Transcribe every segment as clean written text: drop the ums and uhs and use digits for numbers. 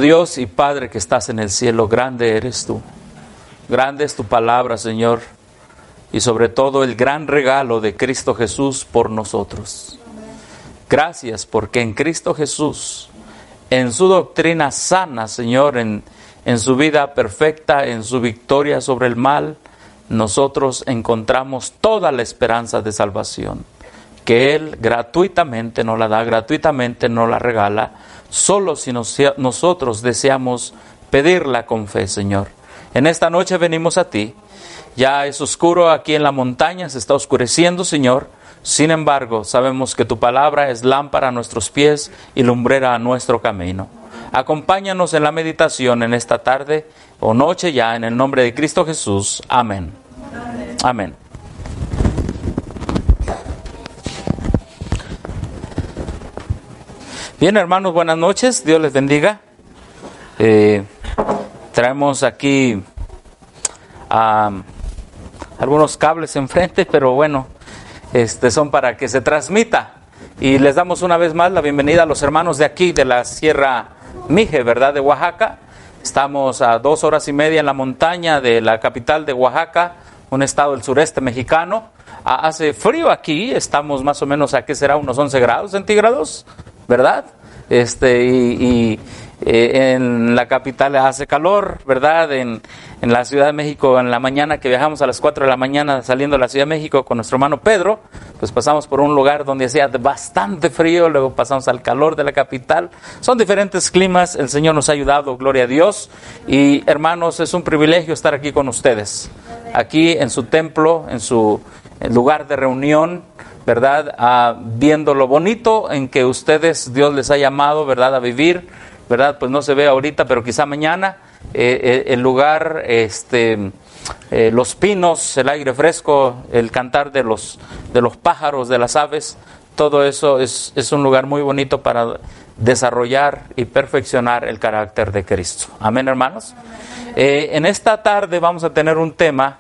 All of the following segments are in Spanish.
Dios y Padre que estás en el cielo, grande eres tú. Grande es tu palabra, Señor. Y sobre todo el gran regalo de Cristo Jesús por nosotros. Gracias porque en Cristo Jesús, en su doctrina sana, Señor, en su vida perfecta, en su victoria sobre el mal, nosotros encontramos toda la esperanza de salvación. Que Él gratuitamente nos la da, gratuitamente nos la regala, solo si nosotros deseamos pedirla con fe, Señor. En esta noche venimos a ti. Ya es oscuro aquí en la montaña, se está oscureciendo, Señor. Sin embargo, sabemos que tu palabra es lámpara a nuestros pies y lumbrera a nuestro camino. Acompáñanos en la meditación en esta tarde o noche ya, en el nombre de Cristo Jesús. Amén. Amén. Bien, hermanos, buenas noches. Dios les bendiga. Traemos aquí algunos cables enfrente, pero bueno, son para que se transmita. Y les damos una vez más la bienvenida a los hermanos de aquí, de la Sierra Mije, ¿verdad?, de Oaxaca. Estamos a 2 horas y media en la montaña de la capital de Oaxaca, un estado del sureste mexicano. Hace frío aquí, estamos más o menos a, ¿qué será?, unos 11 grados centígrados, ¿verdad? En la capital hace calor, ¿verdad? En la Ciudad de México, en la mañana que viajamos a las 4 de la mañana saliendo de la Ciudad de México con nuestro hermano Pedro, pues pasamos por un lugar donde hacía bastante frío, luego pasamos al calor de la capital. Son diferentes climas, el Señor nos ha ayudado, gloria a Dios. Y hermanos, es un privilegio estar aquí con ustedes, aquí en su templo, en su lugar de reunión, ¿verdad? Viendo lo bonito en que ustedes, Dios les ha llamado, ¿verdad?, a vivir, ¿verdad? Pues no se ve ahorita, pero quizá mañana. El lugar, los pinos, el aire fresco, el cantar de los pájaros, de las aves, todo eso es un lugar muy bonito para desarrollar y perfeccionar el carácter de Cristo. Amén, hermanos. En esta tarde vamos a tener un tema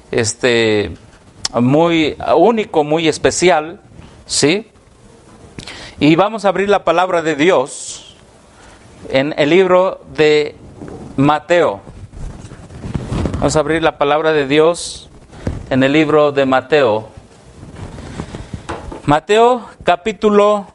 muy único, muy especial, ¿sí? Y vamos a abrir la palabra de Dios en el libro de Mateo. Vamos a abrir la palabra de Dios en el libro de Mateo. Mateo capítulo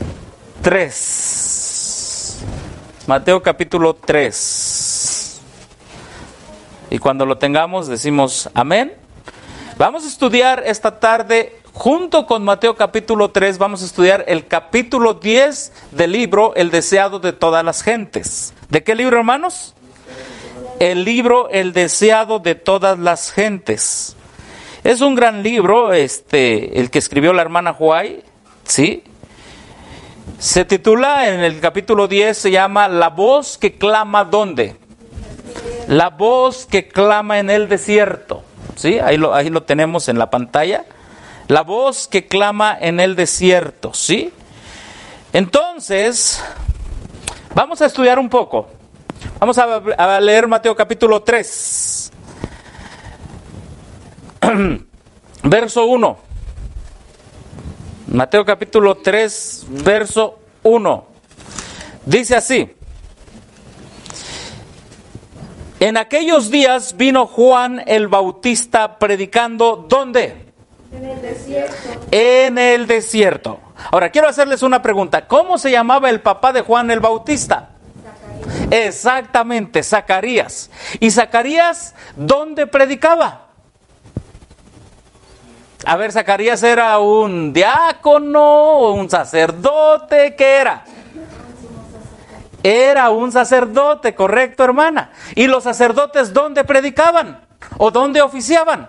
3. Mateo capítulo 3. Y cuando lo tengamos decimos amén. Vamos a estudiar esta tarde, junto con Mateo capítulo 3, vamos a estudiar el capítulo 10 del libro El deseado de todas las gentes. ¿De qué libro, hermanos? El libro El deseado de todas las gentes. Es un gran libro, el que escribió la hermana Huay, ¿sí? Se titula, en el capítulo 10, se llama La voz que clama, ¿dónde? La voz que clama en el desierto. ¿Sí? Ahí lo tenemos en la pantalla. La voz que clama en el desierto, ¿sí? Entonces, vamos a estudiar un poco. Vamos a leer Mateo capítulo 3. Verso 1. Mateo capítulo 3, verso 1. Dice así: En aquellos días vino Juan el Bautista predicando, ¿dónde? En el desierto. En el desierto. Ahora, quiero hacerles una pregunta. ¿Cómo se llamaba el papá de Juan el Bautista? Zacarías. Exactamente, Zacarías. ¿Y Zacarías dónde predicaba? A ver, Zacarías era un diácono, un sacerdote, ¿qué era? Era un sacerdote, correcto, hermana. ¿Y los sacerdotes dónde predicaban? ¿O dónde oficiaban?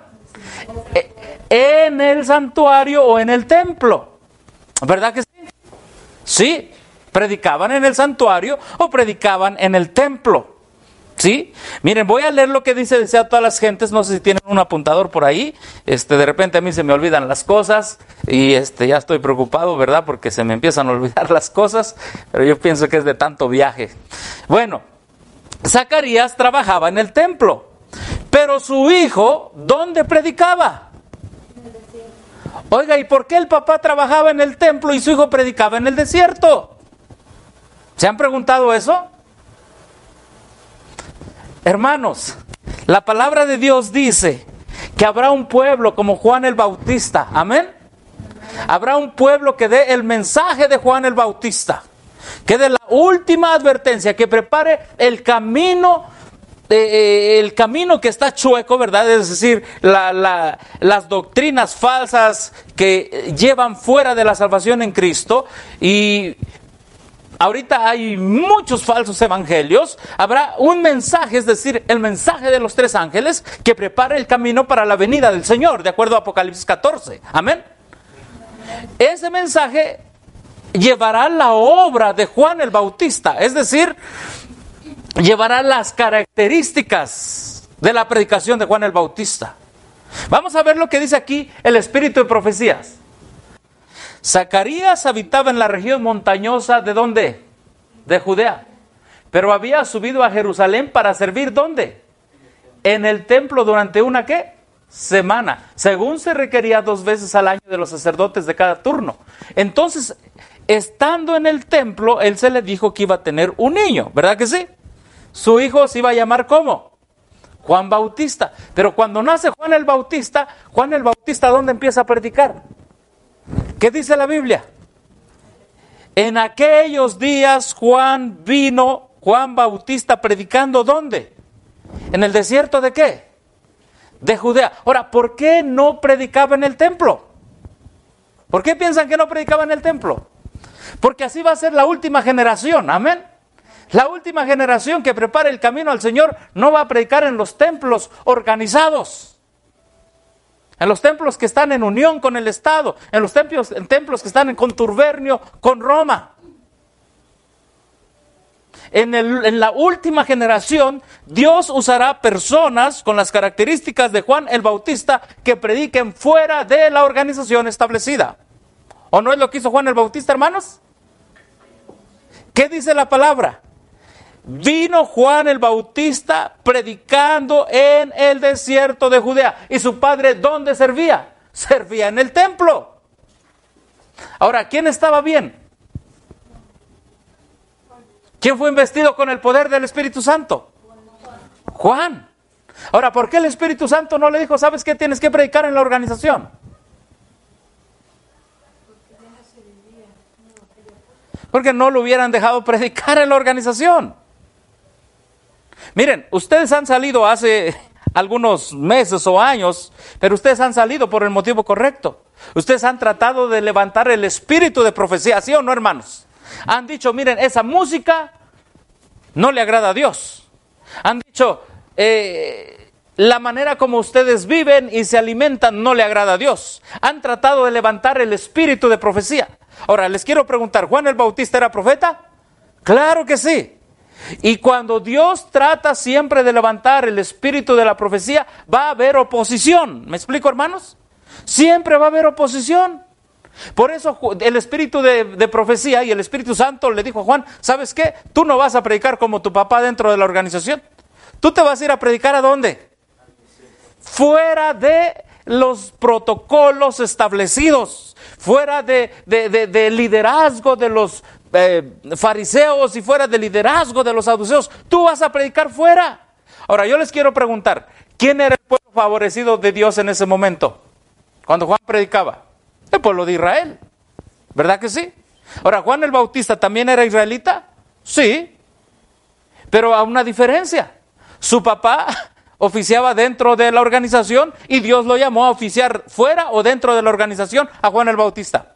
En el santuario o en el templo. ¿Verdad que sí? Sí, predicaban en el santuario o predicaban en el templo. ¿Sí? Miren, voy a leer lo que dice Desea a todas las gentes. No sé si tienen un apuntador por ahí. De repente a mí se me olvidan las cosas y ya estoy preocupado, ¿verdad? Porque se me empiezan a olvidar las cosas, pero yo pienso que es de tanto viaje. Bueno, Zacarías trabajaba en el templo, pero su hijo, ¿dónde predicaba? Oiga, ¿y por qué el papá trabajaba en el templo y su hijo predicaba en el desierto? ¿Se han preguntado eso? Hermanos, la palabra de Dios dice que habrá un pueblo como Juan el Bautista. Amén. Habrá un pueblo que dé el mensaje de Juan el Bautista, que dé la última advertencia, que prepare el camino que está chueco, ¿verdad? Es decir, las doctrinas falsas que llevan fuera de la salvación en Cristo. Y ahorita hay muchos falsos evangelios. Habrá un mensaje, es decir, el mensaje de los 3 ángeles, que prepare el camino para la venida del Señor, de acuerdo a Apocalipsis 14. Amén. Ese mensaje llevará la obra de Juan el Bautista, es decir, llevará las características de la predicación de Juan el Bautista. Vamos a ver lo que dice aquí el espíritu de profecías. Zacarías habitaba en la región montañosa ¿de dónde? De Judea. Pero había subido a Jerusalén para servir ¿dónde? En el templo durante una ¿qué? Semana, según se requería 2 veces al año de los sacerdotes de cada turno. Entonces, estando en el templo, él se le dijo que iba a tener un niño, ¿verdad que sí? Su hijo se iba a llamar ¿cómo? Juan Bautista. Pero cuando nace Juan el Bautista, ¿dónde empieza a predicar? ¿Qué dice la Biblia? En aquellos días Juan Bautista predicando ¿dónde? ¿En el desierto de qué? De Judea. Ahora, ¿por qué no predicaba en el templo? ¿Por qué piensan que no predicaba en el templo? Porque así va a ser la última generación, amén. La última generación que prepare el camino al Señor no va a predicar en los templos organizados, en los templos que están en unión con el Estado, en los templos que están en contubernio con Roma. En la última generación, Dios usará personas con las características de Juan el Bautista que prediquen fuera de la organización establecida. ¿O no es lo que hizo Juan el Bautista, hermanos? ¿Qué dice la palabra? Vino Juan el Bautista predicando en el desierto de Judea. ¿Y su padre dónde servía? Servía en el templo. Ahora, ¿quién estaba bien? ¿Quién fue investido con el poder del Espíritu Santo? Juan. Ahora, ¿por qué el Espíritu Santo no le dijo, sabes qué, tienes que predicar en la organización? Porque no lo hubieran dejado predicar en la organización. Miren, ustedes han salido hace algunos meses o años, pero ustedes han salido por el motivo correcto. Ustedes han tratado de levantar el espíritu de profecía, ¿sí o no, hermanos? Han dicho, miren, esa música no le agrada a Dios. Han dicho, la manera como ustedes viven y se alimentan no le agrada a Dios. Han tratado de levantar el espíritu de profecía. Ahora, les quiero preguntar, ¿Juan el Bautista era profeta? Claro que sí. Y cuando Dios trata siempre de levantar el espíritu de la profecía, va a haber oposición. ¿Me explico, hermanos? Siempre va a haber oposición. Por eso el espíritu de profecía y el Espíritu Santo le dijo a Juan, ¿sabes qué? Tú no vas a predicar como tu papá dentro de la organización. Tú te vas a ir a predicar ¿a dónde? Fuera de los protocolos establecidos, fuera de liderazgo de los fariseos y fuera del liderazgo de los saduceos. Tú vas a predicar fuera. Ahora, yo les quiero preguntar, ¿quién era el pueblo favorecido de Dios en ese momento? Cuando Juan predicaba. El pueblo de Israel, ¿verdad que sí? Ahora, ¿Juan el Bautista también era israelita? Sí, pero a una diferencia. Su papá oficiaba dentro de la organización y Dios lo llamó a oficiar fuera o dentro de la organización a Juan el Bautista.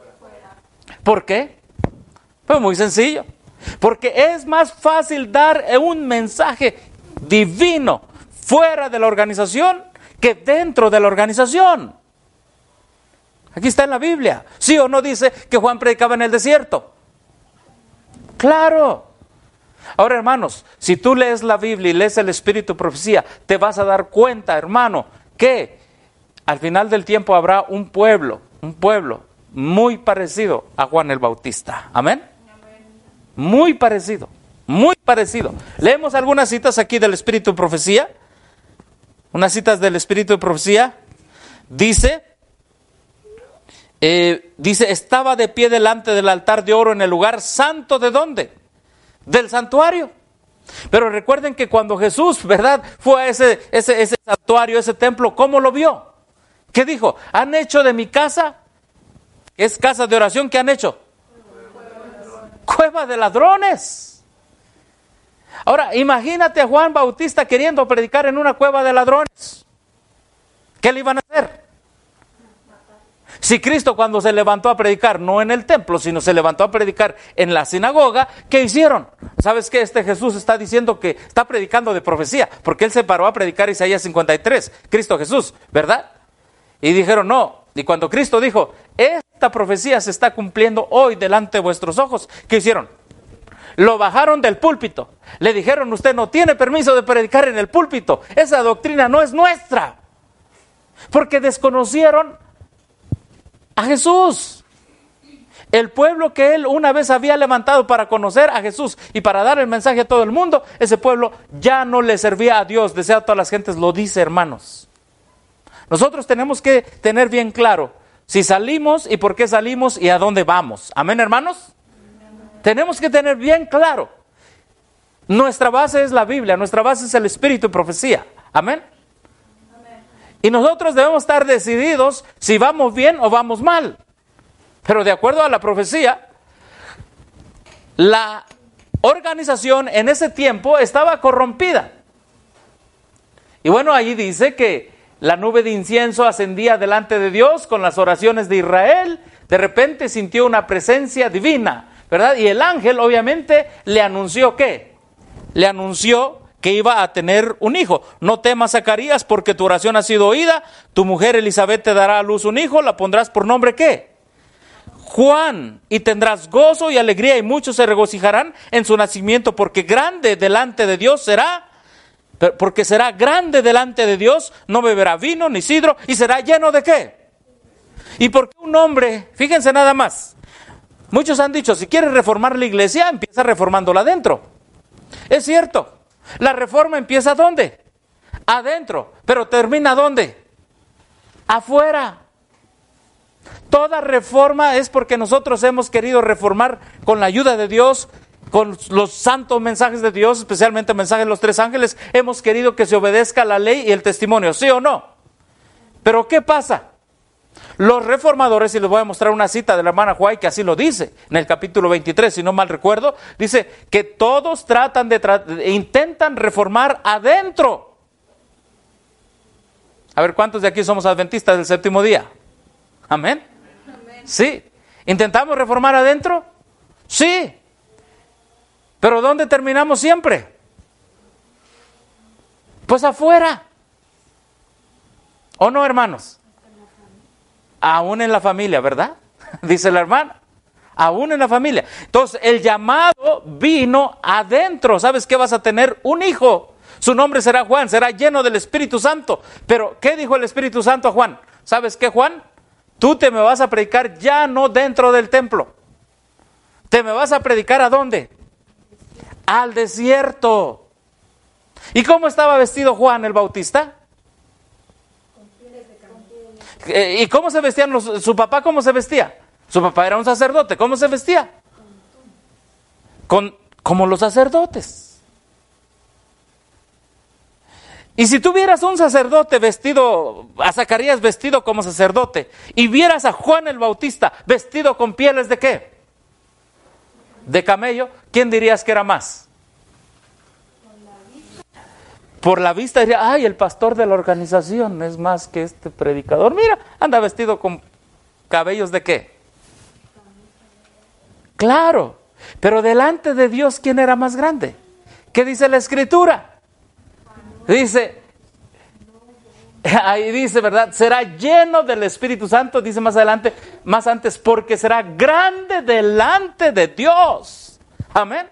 ¿Por qué? Pues muy sencillo. Porque es más fácil dar un mensaje divino fuera de la organización que dentro de la organización. Aquí está en la Biblia. ¿Sí o no dice que Juan predicaba en el desierto? ¡Claro! Ahora, hermanos, si tú lees la Biblia y lees el Espíritu de Profecía, te vas a dar cuenta, hermano, que al final del tiempo habrá un pueblo muy parecido a Juan el Bautista. ¿Amén? Muy parecido, muy parecido. Leemos algunas citas aquí del Espíritu de Profecía. Unas citas del Espíritu de Profecía. Dice, estaba de pie delante del altar de oro en el lugar santo, ¿de dónde? Del santuario. Pero recuerden que cuando Jesús, ¿verdad?, fue a ese santuario, ese templo, ¿cómo lo vio? ¿Qué dijo? Han hecho de mi casa, es casa de oración, ¿qué han hecho? Cueva de ladrones. Ahora, imagínate a Juan Bautista queriendo predicar en una cueva de ladrones. ¿Qué le iban a hacer? Si Cristo, cuando se levantó a predicar, no en el templo, sino se levantó a predicar en la sinagoga, ¿qué hicieron? ¿Sabes qué? Este Jesús está diciendo que está predicando de profecía, porque él se paró a predicar Isaías 53, Cristo Jesús, ¿verdad? Y dijeron no. Y cuando Cristo dijo, esta profecía se está cumpliendo hoy delante de vuestros ojos, ¿qué hicieron? Lo bajaron del púlpito. Le dijeron, usted no tiene permiso de predicar en el púlpito. Esa doctrina no es nuestra. Porque desconocieron a Jesús. El pueblo que él una vez había levantado para conocer a Jesús y para dar el mensaje a todo el mundo, ese pueblo ya no le servía a Dios. Desea a todas las gentes, lo dice, hermanos. Nosotros tenemos que tener bien claro si salimos y por qué salimos y a dónde vamos. Amén, hermanos. Tenemos que tener bien claro. Nuestra base es la Biblia, nuestra base es el Espíritu y profecía. Amén. Y nosotros debemos estar decididos si vamos bien o vamos mal. Pero de acuerdo a la profecía, la organización en ese tiempo estaba corrompida. Y bueno, allí dice que la nube de incienso ascendía delante de Dios con las oraciones de Israel. De repente sintió una presencia divina, ¿verdad? Y el ángel obviamente le anunció ¿qué? Le anunció que iba a tener un hijo. No temas, Zacarías, porque tu oración ha sido oída. Tu mujer Elizabeth te dará a luz un hijo. La pondrás por nombre ¿qué? Juan. Y tendrás gozo y alegría y muchos se regocijarán en su nacimiento, porque grande delante de Dios será. Porque será grande delante de Dios, no beberá vino ni sidro y será lleno de ¿qué? Y porque un hombre, fíjense nada más, muchos han dicho, si quieres reformar la iglesia, empieza reformándola adentro. Es cierto, la reforma empieza ¿dónde? Adentro, pero termina ¿dónde? Afuera. Toda reforma es porque nosotros hemos querido reformar con la ayuda de Dios, con los santos mensajes de Dios, especialmente el mensaje de los 3 ángeles, hemos querido que se obedezca la ley y el testimonio, ¿sí o no? Pero ¿qué pasa? Los reformadores, y les voy a mostrar una cita de la hermana White que así lo dice, en el capítulo 23, si no mal recuerdo, dice que todos tratan intentan reformar adentro. A ver, ¿cuántos de aquí somos adventistas del séptimo día? ¿Amén? Sí. ¿Intentamos reformar adentro? Sí. ¿Pero dónde terminamos siempre? Pues afuera. ¿O no, hermanos? Aún en la familia, ¿verdad? Dice la hermana. Aún en la familia. Entonces, el llamado vino adentro. ¿Sabes qué? Vas a tener un hijo. Su nombre será Juan, será lleno del Espíritu Santo. Pero, ¿qué dijo el Espíritu Santo a Juan? ¿Sabes qué, Juan? Tú te me vas a predicar ya no dentro del templo. Te me vas a predicar ¿a dónde? Al desierto. ¿Y cómo estaba vestido Juan el Bautista? ¿Y cómo se vestían su papá? ¿Cómo se vestía? Su papá era un sacerdote. ¿Cómo se vestía? Como los sacerdotes. Y si tú vieras un sacerdote vestido, a Zacarías vestido como sacerdote, y vieras a Juan el Bautista vestido con pieles ¿de qué? De camello, ¿quién dirías que era más? Por la vista diría, ay, el pastor de la organización es más que este predicador. Mira, anda vestido con cabellos ¿de qué? Claro, pero delante de Dios, ¿quién era más grande? ¿Qué dice la Escritura? Dice, ahí dice, ¿verdad? Será lleno del Espíritu Santo, dice más adelante, más antes, porque será grande delante de Dios. Amén.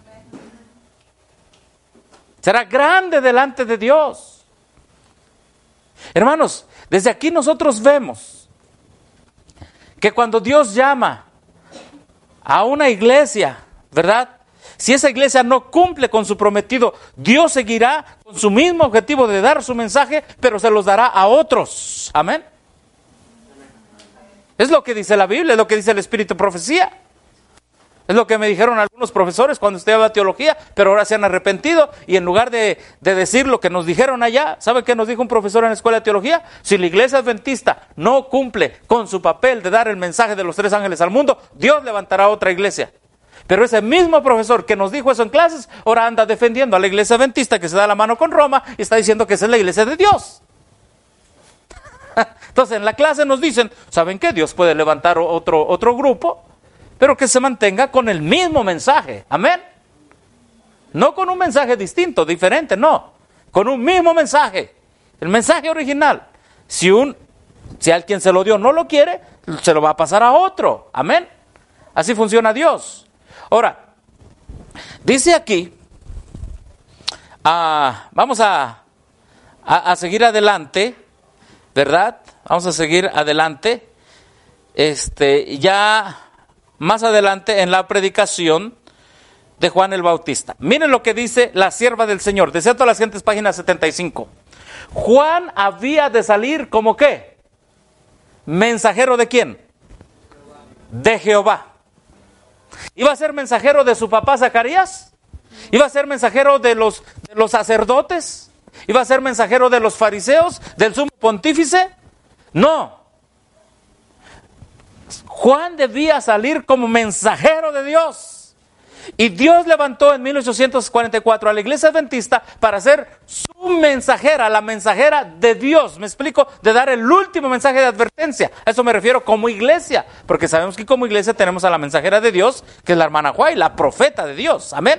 Será grande delante de Dios. Hermanos, desde aquí nosotros vemos que cuando Dios llama a una iglesia, ¿verdad? Si esa iglesia no cumple con su prometido, Dios seguirá con su mismo objetivo de dar su mensaje, pero se los dará a otros. Amén. Es lo que dice la Biblia, es lo que dice el Espíritu de Profecía. Es lo que me dijeron algunos profesores cuando estudiaba teología, pero ahora se han arrepentido y en lugar de decir lo que nos dijeron allá, ¿sabe qué nos dijo un profesor en la escuela de teología? Si la iglesia adventista no cumple con su papel de dar el mensaje de los 3 ángeles al mundo, Dios levantará otra iglesia. Pero ese mismo profesor que nos dijo eso en clases, ahora anda defendiendo a la iglesia adventista que se da la mano con Roma y está diciendo que esa es la iglesia de Dios. Entonces en la clase nos dicen, ¿saben qué? Dios puede levantar otro grupo, pero que se mantenga con el mismo mensaje. Amén. No con un mensaje distinto, diferente, no. Con un mismo mensaje. El mensaje original. Si alguien se lo dio no lo quiere, se lo va a pasar a otro. Amén. Así funciona Dios. Ahora, dice aquí, vamos a seguir adelante, ¿verdad? Vamos a seguir adelante. Ya más adelante en la predicación de Juan el Bautista. Miren lo que dice la sierva del Señor. Desea a todas las gentes, página 75. Juan había de salir como ¿qué? ¿Mensajero de quién? De Jehová. ¿Iba a ser mensajero de su papá Zacarías? ¿Iba a ser mensajero de los sacerdotes? ¿Iba a ser mensajero de los fariseos? ¿Del sumo pontífice? No. Juan debía salir como mensajero de Dios. Y Dios levantó en 1844 a la iglesia adventista para ser su mensajera, la mensajera de Dios. ¿Me explico? De dar el último mensaje de advertencia. A eso me refiero como iglesia, porque sabemos que como iglesia tenemos a la mensajera de Dios, que es la hermana Juay, la profeta de Dios. Amén.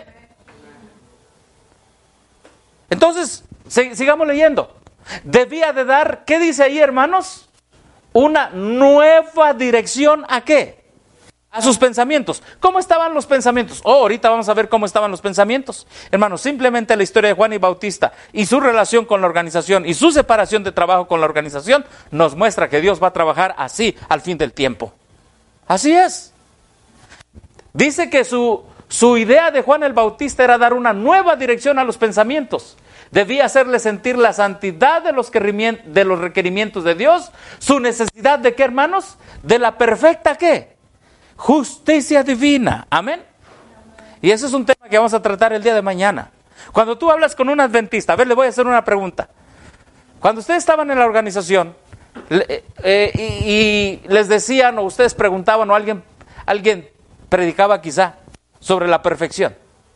Entonces, sigamos leyendo. Debía de dar, ¿qué dice ahí, hermanos? Una nueva dirección ¿a qué? A sus pensamientos. ¿Cómo estaban los pensamientos? Ahorita vamos a ver cómo estaban los pensamientos. Hermanos, simplemente la historia de Juan el Bautista y su relación con la organización y su separación de trabajo con la organización nos muestra que Dios va a trabajar así al fin del tiempo. Así es. Dice que su idea de Juan el Bautista era dar una nueva dirección a los pensamientos. Debía hacerle sentir la santidad de los requerimientos de Dios, su necesidad de ¿qué, hermanos? De la perfecta ¿qué? Justicia divina. Amén. Y ese es un tema que vamos a tratar el día de mañana. Cuando tú hablas con un adventista, a ver, le voy a hacer una pregunta. Cuando ustedes estaban en la organización y les decían o ustedes preguntaban o alguien predicaba quizá sobre la perfección.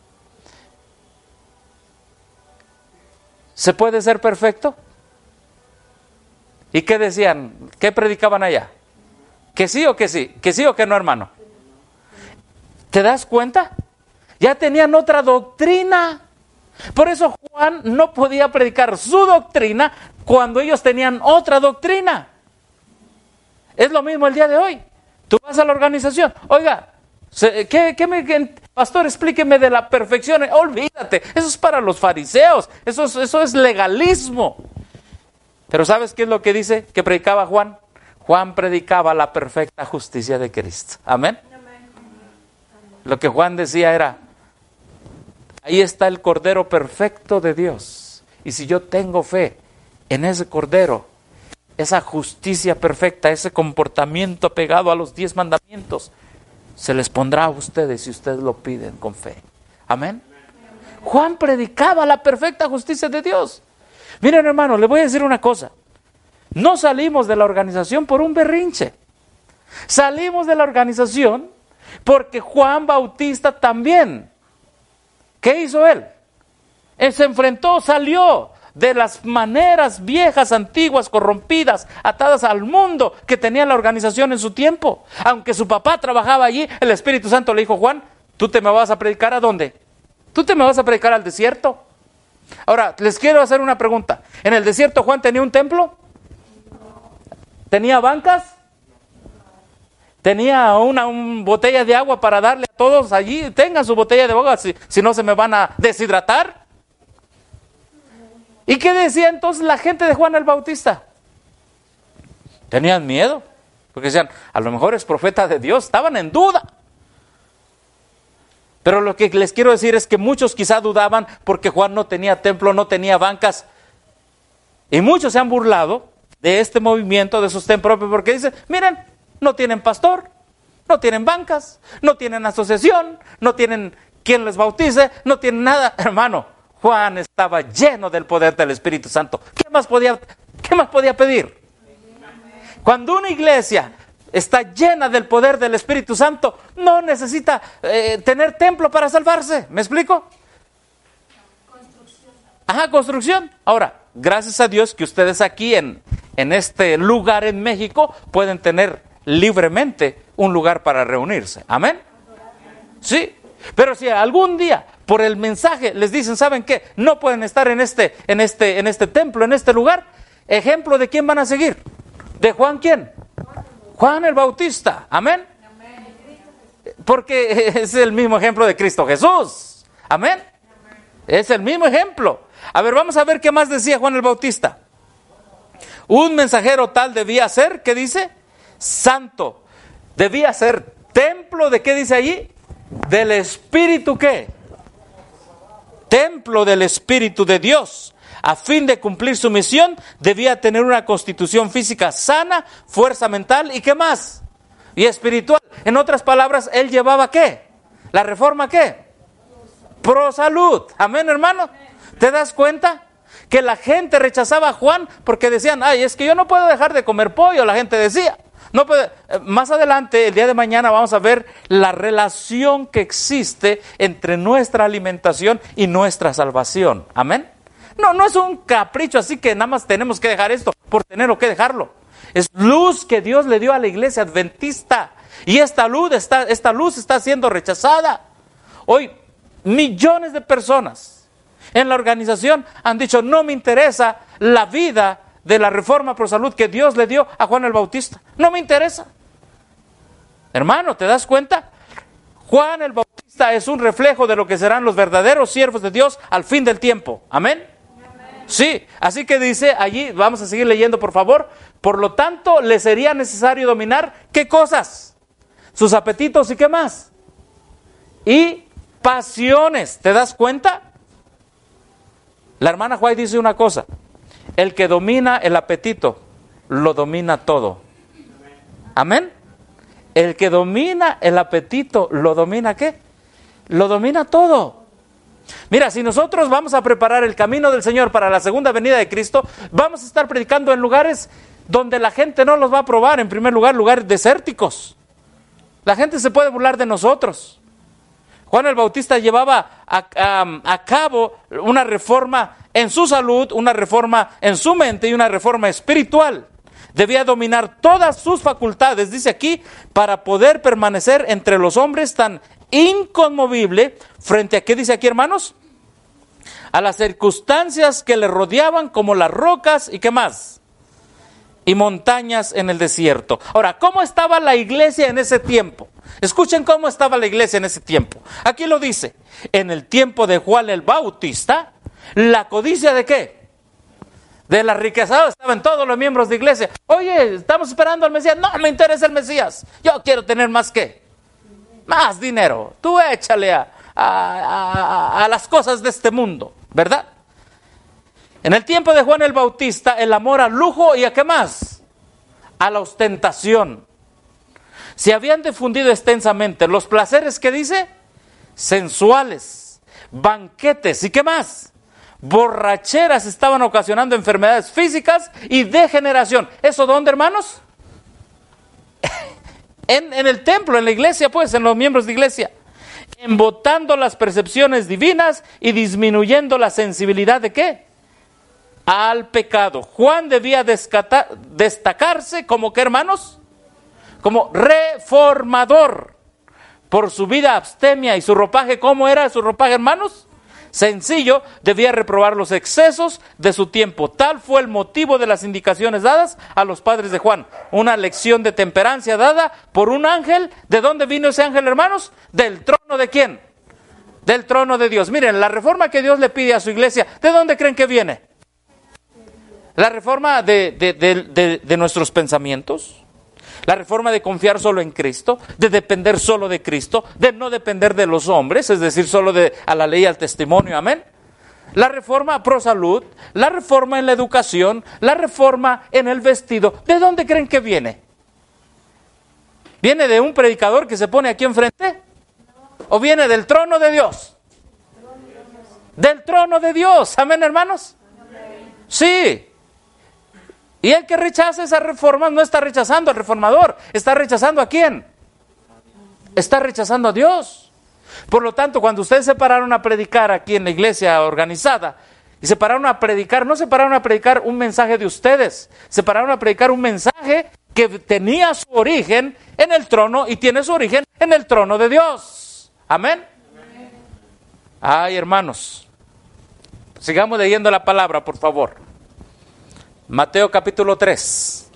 ¿Se puede ser perfecto? ¿Y qué decían? ¿Qué predicaban allá? ¿Que sí o que sí? ¿Que sí o que no, hermano? ¿Te das cuenta? Ya tenían otra doctrina. Por eso Juan no podía predicar su doctrina cuando ellos tenían otra doctrina. Es lo mismo el día de hoy. Tú vas a la organización. Oiga, pastor, explíqueme de la perfección. Olvídate, eso es para los fariseos. Eso es legalismo. Pero ¿sabes qué es lo que dice que predicaba Juan? Juan predicaba la perfecta justicia de Cristo. Amén. Lo que Juan decía era, ahí está el Cordero perfecto de Dios. Y si yo tengo fe en ese Cordero, esa justicia perfecta, ese comportamiento apegado a los 10 mandamientos, se les pondrá a ustedes si ustedes lo piden con fe. Amén. Juan predicaba la perfecta justicia de Dios. Miren, hermanos, les voy a decir una cosa. No salimos de la organización por un berrinche. Salimos de la organización porque Juan Bautista también. ¿Qué hizo él? Él se enfrentó, salió de las maneras viejas, antiguas, corrompidas, atadas al mundo que tenía la organización en su tiempo. Aunque su papá trabajaba allí, el Espíritu Santo le dijo, Juan, ¿tú te me vas a predicar a dónde? ¿Tú te me vas a predicar al desierto? Ahora, les quiero hacer una pregunta. ¿En el desierto Juan tenía un templo? ¿Tenía bancas? ¿Tenía una botella de agua para darle a todos allí? Tengan su botella de agua, si no se me van a deshidratar. ¿Y qué decía entonces la gente de Juan el Bautista? Tenían miedo, porque decían, a lo mejor es profeta de Dios, estaban en duda. Pero lo que les quiero decir es que muchos quizá dudaban porque Juan no tenía templo, no tenía bancas. Y muchos se han burlado de este movimiento, de sostén propio, porque dicen, miren, no tienen pastor, No tienen bancas, no tienen asociación, no tienen quien les bautice, no tienen nada. Hermano, Juan estaba lleno del poder del Espíritu Santo. ¿Qué más podía pedir? Cuando una iglesia está llena del poder del Espíritu Santo, no necesita tener templo para salvarse. ¿Me explico? Construcción. Ahora, gracias a Dios que ustedes aquí en este lugar en México pueden tener libremente un lugar para reunirse. ¿Amén? Sí. Pero si algún día por el mensaje les dicen, ¿saben qué? No pueden estar en este templo, en este lugar. ¿Ejemplo de quién van a seguir? ¿De Juan quién? Juan el Bautista. ¿Amén? Porque es el mismo ejemplo de Cristo Jesús. ¿Amén? Es el mismo ejemplo. A ver, vamos a ver qué más decía Juan el Bautista. Un mensajero tal debía ser, ¿qué dice? Santo. Debía ser templo de, ¿qué dice allí? Del Espíritu, ¿qué? Templo del Espíritu de Dios. A fin de cumplir su misión, debía tener una constitución física sana, fuerza mental y ¿qué más? Y espiritual. En otras palabras, él llevaba ¿qué? ¿La reforma qué? Pro salud. Amén, hermano. ¿Te das cuenta? Que la gente rechazaba a Juan porque decían, ay, es que yo no puedo dejar de comer pollo, la gente decía. No puede. Más adelante, el día de mañana, vamos a ver la relación que existe entre nuestra alimentación y nuestra salvación. Amén. No es un capricho así que nada más tenemos que dejar esto por tener o que dejarlo. Es luz que Dios le dio a la iglesia adventista. Y esta luz está siendo rechazada. Hoy, millones de personas en la organización han dicho, no me interesa la vida de la reforma pro salud que Dios le dio a Juan el Bautista. No me interesa. Hermano, ¿te das cuenta? Juan el Bautista es un reflejo de lo que serán los verdaderos siervos de Dios al fin del tiempo. ¿Amén? Sí, así que dice allí, vamos a seguir leyendo por favor. Por lo tanto, le sería necesario dominar, ¿qué cosas? Sus apetitos y ¿qué más? Y pasiones. ¿Te das cuenta? La hermana White dice una cosa: el que domina el apetito, lo domina todo. ¿Amén? El que domina el apetito, ¿lo domina qué? Lo domina todo. Mira, si nosotros vamos a preparar el camino del Señor para la segunda venida de Cristo, vamos a estar predicando en lugares donde la gente no los va a probar. En primer lugar, lugares desérticos. La gente se puede burlar de nosotros. Juan el Bautista llevaba a cabo una reforma en su salud, una reforma en su mente y una reforma espiritual. Debía dominar todas sus facultades, dice aquí, para poder permanecer entre los hombres tan inconmovible frente a, ¿qué dice aquí, hermanos? A las circunstancias que le rodeaban como las rocas y ¿qué más? Y montañas en el desierto. Ahora, ¿cómo estaba la iglesia en ese tiempo? Escuchen cómo estaba la iglesia en ese tiempo. Aquí lo dice: en el tiempo de Juan el Bautista, la codicia ¿de qué? De la riqueza. Estaban todos los miembros de iglesia. Oye, estamos esperando al Mesías. No me interesa el Mesías. Yo quiero tener más ¿qué? Más dinero. Tú échale a las cosas de este mundo, ¿verdad? En el tiempo de Juan el Bautista, el amor al lujo y ¿a qué más? A la ostentación. Se habían difundido extensamente los placeres, ¿qué dice? Sensuales, banquetes y ¿qué más? Borracheras estaban ocasionando enfermedades físicas y degeneración. ¿Eso dónde, hermanos? en el templo, en la iglesia, pues, en los miembros de iglesia. Embotando las percepciones divinas y disminuyendo la sensibilidad ¿de qué? Al pecado. Juan debía destacarse como ¿qué, hermanos? Como reformador por su vida abstemia y su ropaje. ¿Cómo era su ropaje, hermanos? Sencillo. Debía reprobar los excesos de su tiempo. Tal fue el motivo de las indicaciones dadas a los padres de Juan. Una lección de temperancia dada por un ángel. ¿De dónde vino ese ángel, hermanos? Del trono ¿de quién? Del trono de Dios. Miren, la reforma que Dios le pide a su iglesia, ¿de dónde creen que viene? La reforma de nuestros pensamientos. La reforma de confiar solo en Cristo, de depender solo de Cristo, de no depender de los hombres, es decir, solo a la ley y al testimonio, amén. La reforma pro salud, la reforma en la educación, la reforma en el vestido. ¿De dónde creen que viene? ¿Viene de un predicador que se pone aquí enfrente? ¿O viene del trono de Dios? Del trono de Dios. ¿Amén, hermanos? Sí. Y el que rechaza esa reforma no está rechazando al reformador. ¿Está rechazando a quién? Está rechazando a Dios. Por lo tanto, cuando ustedes se pararon a predicar aquí en la iglesia organizada, y se pararon a predicar, no se pararon a predicar un mensaje de ustedes, se pararon a predicar un mensaje que tenía su origen en el trono y tiene su origen en el trono de Dios. Amén. Ay, hermanos, sigamos leyendo la palabra, por favor. Mateo capítulo 3,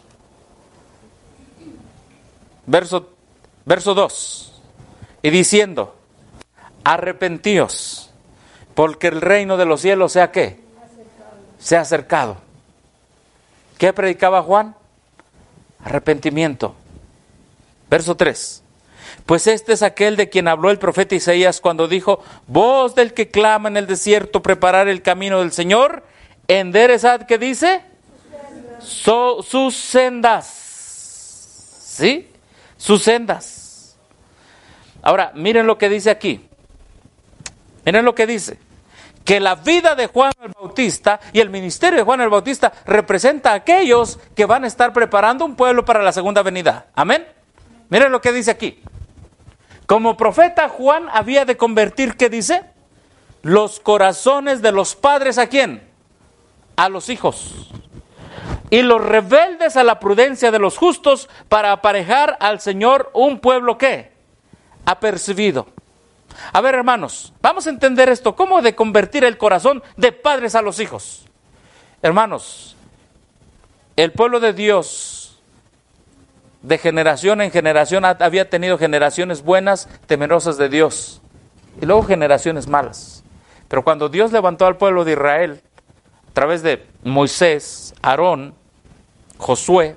verso 2, y diciendo: arrepentíos, porque el reino de los cielos sea ¿qué? Se ha acercado. ¿Qué predicaba Juan? Arrepentimiento. Verso 3. Pues este es aquel de quien habló el profeta Isaías cuando dijo: voz del que clama en el desierto, preparar el camino del Señor, enderezad, ¿qué dice? Sus sendas. ¿Sí? Sus sendas. Ahora, miren lo que dice aquí. Miren lo que dice. Que la vida de Juan el Bautista y el ministerio de Juan el Bautista representa a aquellos que van a estar preparando un pueblo para la segunda venida. Amén. Miren lo que dice aquí. Como profeta, Juan había de convertir, ¿qué dice? Los corazones de los padres, ¿a quién? A los hijos. Y los rebeldes a la prudencia de los justos, para aparejar al Señor un pueblo, ¿qué? Apercibido. A ver, hermanos, vamos a entender esto. ¿Cómo de convertir el corazón de padres a los hijos? Hermanos, el pueblo de Dios, de generación en generación, había tenido generaciones buenas, temerosas de Dios, y luego generaciones malas. Pero cuando Dios levantó al pueblo de Israel, a través de Moisés, Aarón, Josué,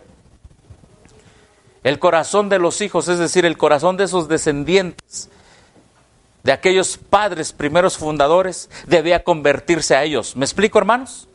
el corazón de los hijos, es decir, el corazón de esos descendientes, de aquellos padres primeros fundadores, debía convertirse a ellos. ¿Me explico, hermanos?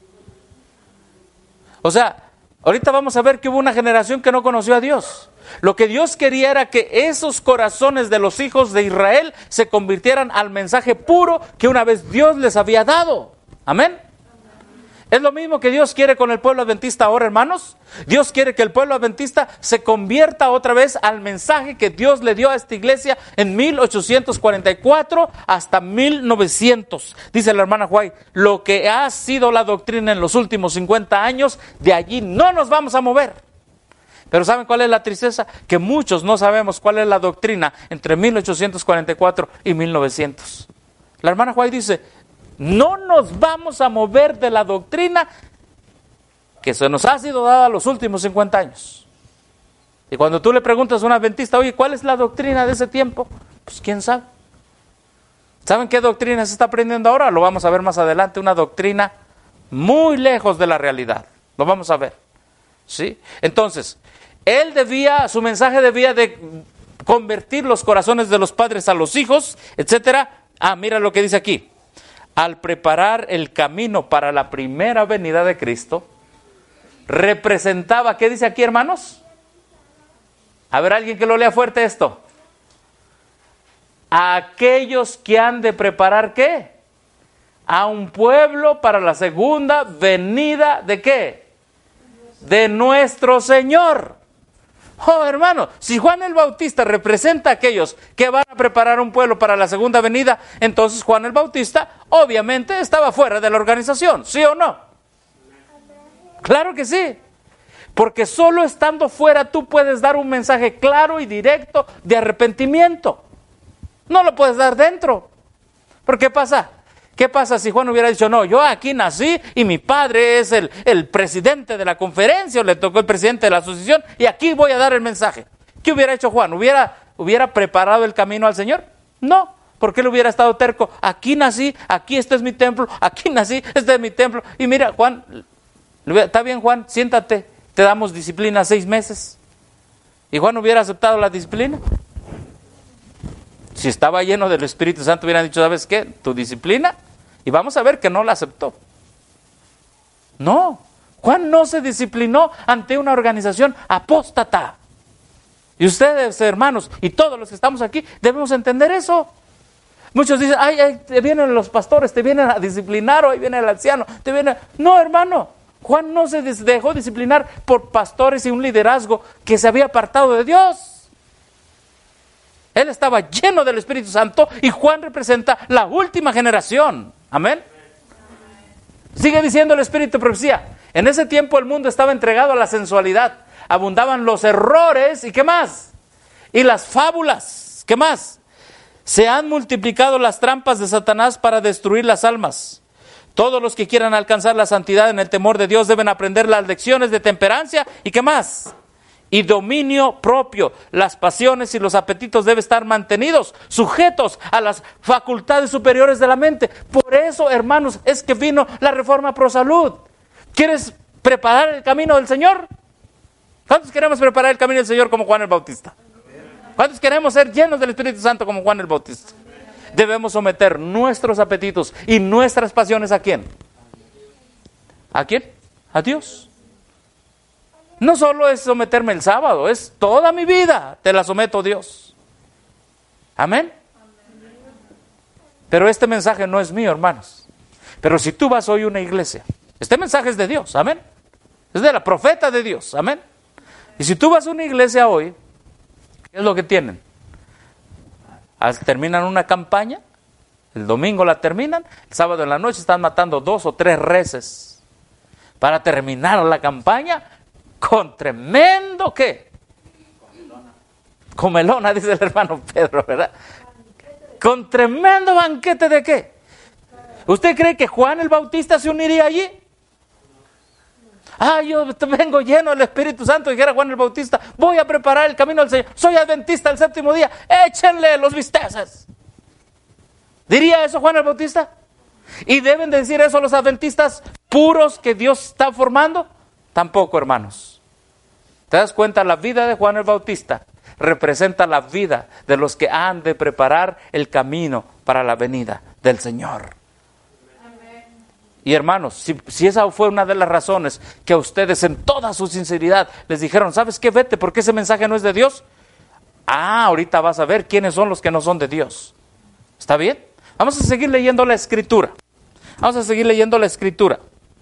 O sea, ahorita vamos a ver que hubo una generación que no conoció a Dios. Lo que Dios quería era que esos corazones de los hijos de Israel se convirtieran al mensaje puro que una vez Dios les había dado. Amén. Es lo mismo que Dios quiere con el pueblo adventista ahora, hermanos. Dios quiere que el pueblo adventista se convierta otra vez al mensaje que Dios le dio a esta iglesia en 1844 hasta 1900. Dice la hermana White: lo que ha sido la doctrina en los últimos 50 años, de allí no nos vamos a mover. Pero ¿saben cuál es la tristeza? Que muchos no sabemos cuál es la doctrina entre 1844 y 1900. La hermana White dice: no nos vamos a mover de la doctrina que se nos ha sido dada los últimos 50 años. Y cuando tú le preguntas a un adventista: oye, ¿cuál es la doctrina de ese tiempo? Pues quién sabe. ¿Saben qué doctrina se está aprendiendo ahora? Lo vamos a ver más adelante, una doctrina muy lejos de la realidad. Lo vamos a ver. ¿Sí? Entonces, su mensaje debía de convertir los corazones de los padres a los hijos, etcétera. Mira lo que dice aquí. Al preparar el camino para la primera venida de Cristo, representaba, ¿qué dice aquí, hermanos? A ver, alguien que lo lea fuerte esto. A aquellos que han de preparar, ¿qué? A un pueblo para la segunda venida de ¿qué? De nuestro Señor. Oh, hermano, si Juan el Bautista representa a aquellos que van a preparar un pueblo para la segunda venida, entonces Juan el Bautista obviamente estaba fuera de la organización, ¿sí o no? Claro que sí, porque solo estando fuera tú puedes dar un mensaje claro y directo de arrepentimiento. No lo puedes dar dentro. ¿Por qué pasa? ¿Qué pasa si Juan hubiera dicho: no, yo aquí nací y mi padre es el presidente de la conferencia, o le tocó el presidente de la asociación, y aquí voy a dar el mensaje? ¿Qué hubiera hecho Juan? ¿Hubiera preparado el camino al Señor? No, porque él hubiera estado terco. Aquí nací, aquí este es mi templo, aquí nací, este es mi templo. Y mira, Juan, está bien, Juan, siéntate, te damos disciplina 6 meses. ¿Y Juan hubiera aceptado la disciplina? Si estaba lleno del Espíritu Santo, hubieran dicho: ¿sabes qué? Tu disciplina. Y vamos a ver que no la aceptó. No, Juan no se disciplinó ante una organización apóstata. Y ustedes, hermanos, y todos los que estamos aquí, debemos entender eso. Muchos dicen, ay, te vienen los pastores, te vienen a disciplinar, o ahí viene el anciano, te viene... No, hermano, Juan no se dejó disciplinar por pastores y un liderazgo que se había apartado de Dios. Él estaba lleno del Espíritu Santo y Juan representa la última generación. Amén. Sigue diciendo el Espíritu de profecía. En ese tiempo el mundo estaba entregado a la sensualidad. Abundaban los errores y ¿qué más? Y las fábulas. ¿Qué más? Se han multiplicado las trampas de Satanás para destruir las almas. Todos los que quieran alcanzar la santidad en el temor de Dios deben aprender las lecciones de temperancia y ¿qué más? Y dominio propio. Las pasiones y los apetitos deben estar mantenidos, sujetos a las facultades superiores de la mente. Por eso, hermanos, es que vino la reforma pro salud. ¿Quieres preparar el camino del Señor? ¿Cuántos queremos preparar el camino del Señor como Juan el Bautista? ¿Cuántos queremos ser llenos del Espíritu Santo como Juan el Bautista? Debemos someter nuestros apetitos y nuestras pasiones ¿a quién? ¿A quién? A Dios. No solo es someterme el sábado, es toda mi vida te la someto a Dios. Amén. Pero este mensaje no es mío, hermanos. Pero si tú vas hoy a una iglesia, este mensaje es de Dios, amén. Es de la profeta de Dios, amén. Y si tú vas a una iglesia hoy, ¿qué es lo que tienen? Terminan una campaña, el domingo la terminan, el sábado en la noche están matando 2 o 3 reses para terminar la campaña con tremendo, ¿qué? Comelona, dice el hermano Pedro, ¿verdad? Con tremendo banquete ¿de qué? ¿Usted cree que Juan el Bautista se uniría allí? Yo vengo lleno del Espíritu Santo, dijera Juan el Bautista, voy a preparar el camino del Señor, soy adventista el 7º día, échenle los bisteces. ¿Diría eso Juan el Bautista? ¿Y deben decir eso los adventistas puros que Dios está formando? Tampoco, hermanos. ¿Te das cuenta? La vida de Juan el Bautista representa la vida de los que han de preparar el camino para la venida del Señor. Y hermanos, si esa fue una de las razones que a ustedes en toda su sinceridad les dijeron, ¿sabes qué? Vete, porque ese mensaje no es de Dios. Ahorita vas a ver quiénes son los que no son de Dios. ¿Está bien? Vamos a seguir leyendo la Escritura. Vamos a seguir leyendo la Escritura.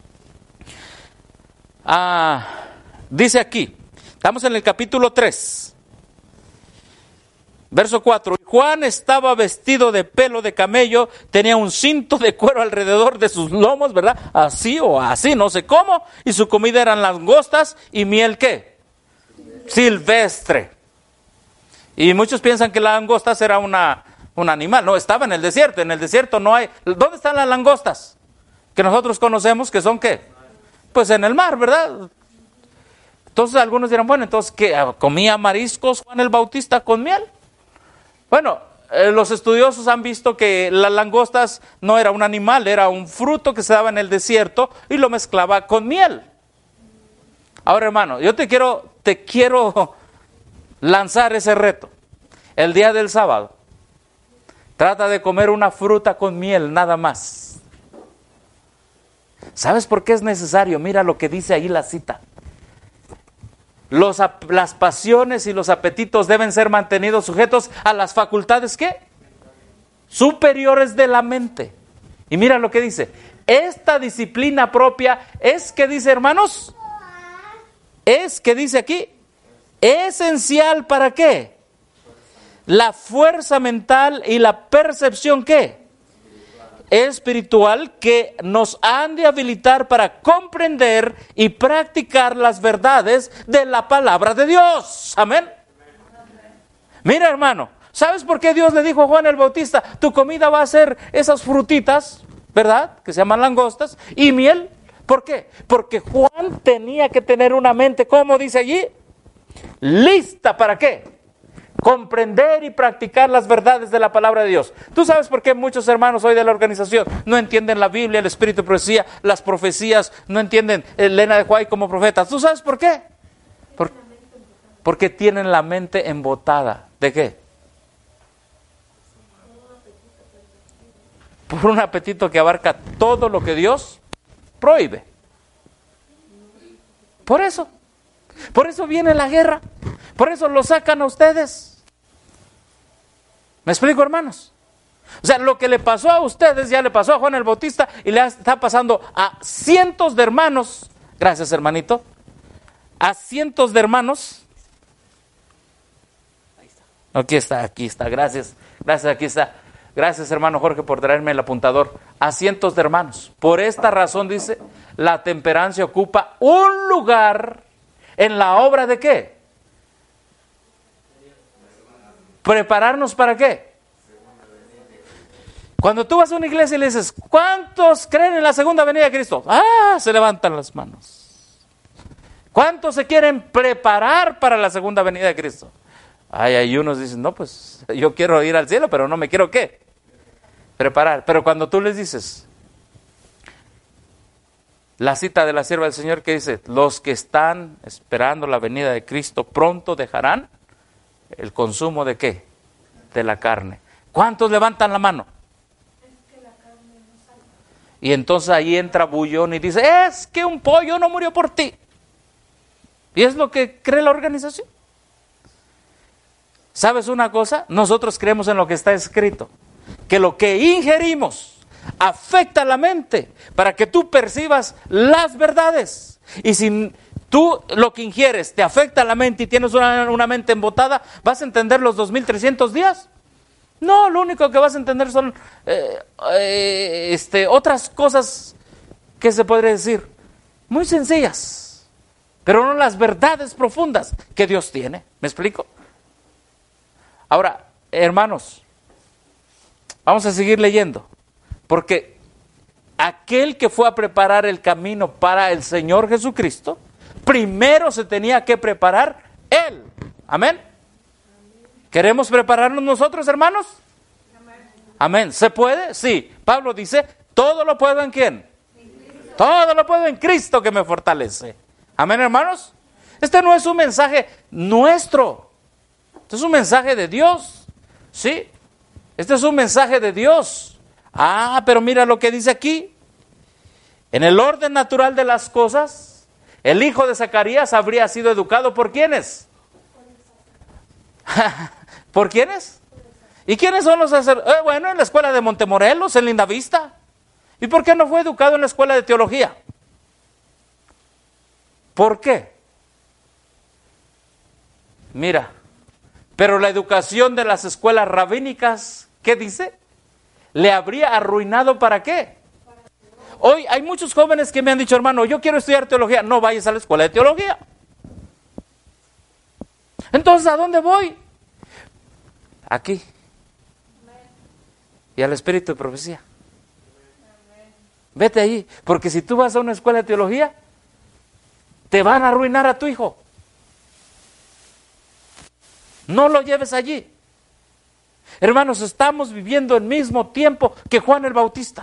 Dice aquí, estamos en el capítulo 3. Verso 4, Juan estaba vestido de pelo de camello, tenía un cinto de cuero alrededor de sus lomos, ¿verdad? Así o así, no sé cómo, y su comida eran langostas y miel, ¿qué? Silvestre. Y muchos piensan que las langostas era un animal, no, estaba en el desierto no hay. ¿Dónde están las langostas? Que nosotros conocemos que son, ¿qué? Pues en el mar, ¿verdad? Entonces algunos dirán, bueno, entonces, ¿qué? ¿Comía mariscos Juan el Bautista con miel? Bueno, los estudiosos han visto que las langostas no era un animal, era un fruto que se daba en el desierto y lo mezclaba con miel. Ahora, hermano, yo te quiero lanzar ese reto. El día del sábado, trata de comer una fruta con miel, nada más. ¿Sabes por qué es necesario? Mira lo que dice ahí la cita. Las pasiones y los apetitos deben ser mantenidos sujetos a las facultades, ¿qué? Superiores de la mente. Y mira lo que dice. Esta disciplina propia es, ¿qué dice, hermanos? Es, ¿qué dice aquí? Esencial ¿para qué? La fuerza mental y la percepción, ¿qué? Espiritual que nos han de habilitar para comprender y practicar las verdades de la palabra de Dios. Amén. Mira, hermano, ¿sabes por qué Dios le dijo a Juan el Bautista, tu comida va a ser esas frutitas, ¿verdad? Que se llaman langostas y miel. ¿Por qué? Porque Juan tenía que tener una mente, ¿cómo dice allí? Lista, ¿para qué? Comprender y practicar las verdades de la palabra de Dios. ¿Tú sabes por qué muchos hermanos hoy de la organización no entienden la Biblia, el espíritu de profecía, las profecías, no entienden Elena de White como profeta? ¿Tú sabes por qué? Porque tienen la mente embotada. ¿De qué? Por un apetito que abarca todo lo que Dios prohíbe. Por eso viene la guerra. Por eso lo sacan a ustedes. ¿Me explico, hermanos? O sea, lo que le pasó a ustedes ya le pasó a Juan el Bautista y le está pasando a cientos de hermanos. Gracias, hermanito. A cientos de hermanos. Aquí está, gracias, aquí está. Gracias, hermano Jorge, por traerme el apuntador. A cientos de hermanos. Por esta razón, dice, la temperancia ocupa un lugar en la obra ¿de qué? ¿Prepararnos para qué? Cuando tú vas a una iglesia y le dices, ¿cuántos creen en la segunda venida de Cristo? Se levantan las manos. ¿Cuántos se quieren preparar para la segunda venida de Cristo? Hay unos dicen, no, pues yo quiero ir al cielo, pero no me quiero ¿qué? Preparar. Pero cuando tú les dices, la cita de la sierva del Señor que dice, los que están esperando la venida de Cristo pronto dejarán el consumo ¿de qué? De la carne. ¿Cuántos levantan la mano? Y entonces ahí entra Bullón y dice, es que un pollo no murió por ti. Y es lo que cree la organización. ¿Sabes una cosa? Nosotros creemos en lo que está escrito, que lo que ingerimos afecta a la mente para que tú percibas las verdades. Y si tú lo que ingieres te afecta a la mente y tienes una mente embotada, ¿vas a entender los 2300 días? No, lo único que vas a entender son otras cosas que se podría decir muy sencillas, pero no las verdades profundas que Dios tiene. ¿Me explico? Ahora, hermanos, vamos a seguir leyendo, porque aquel que fue a preparar el camino para el Señor Jesucristo, primero se tenía que preparar Él. Amén. ¿Queremos prepararnos nosotros, hermanos? Amén. ¿Se puede? Sí. Pablo dice, todo lo puedo ¿en quién? Todo lo puedo en Cristo que me fortalece. Amén, hermanos. Este no es un mensaje nuestro. Este es un mensaje de Dios. ¿Sí? Este es un mensaje de Dios. Pero mira lo que dice aquí. En el orden natural de las cosas, el hijo de Zacarías habría sido educado ¿por quiénes? ¿Por quiénes? ¿Y quiénes son los sacerdotes? Bueno, en la escuela de Montemorelos, en Lindavista. ¿Y por qué no fue educado en la escuela de teología? ¿Por qué? Mira, pero la educación de las escuelas rabínicas, ¿qué dice? ¿Le habría arruinado para qué? Hoy hay muchos jóvenes que me han dicho, hermano, yo quiero estudiar teología. No vayas a la escuela de teología. Entonces, ¿a dónde voy? Aquí. Y al espíritu de profecía. Vete ahí, porque si tú vas a una escuela de teología, te van a arruinar a tu hijo. No lo lleves allí. Hermanos, estamos viviendo el mismo tiempo que Juan el Bautista.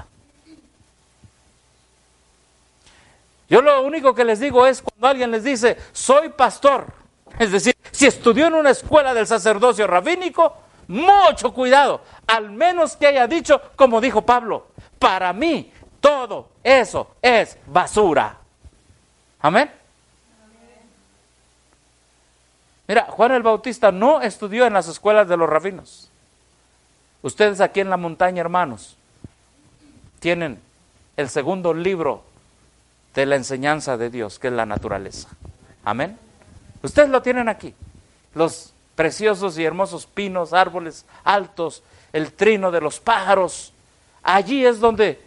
Yo lo único que les digo es cuando alguien les dice, soy pastor, es decir, si estudió en una escuela del sacerdocio rabínico, mucho cuidado, al menos que haya dicho, como dijo Pablo, para mí todo eso es basura. Amén. Mira, Juan el Bautista no estudió en las escuelas de los rabinos. Ustedes aquí en la montaña, hermanos, tienen el segundo libro de la enseñanza de Dios, que es la naturaleza. Amén. Ustedes lo tienen aquí. Los preciosos y hermosos pinos, árboles altos, el trino de los pájaros. Allí es donde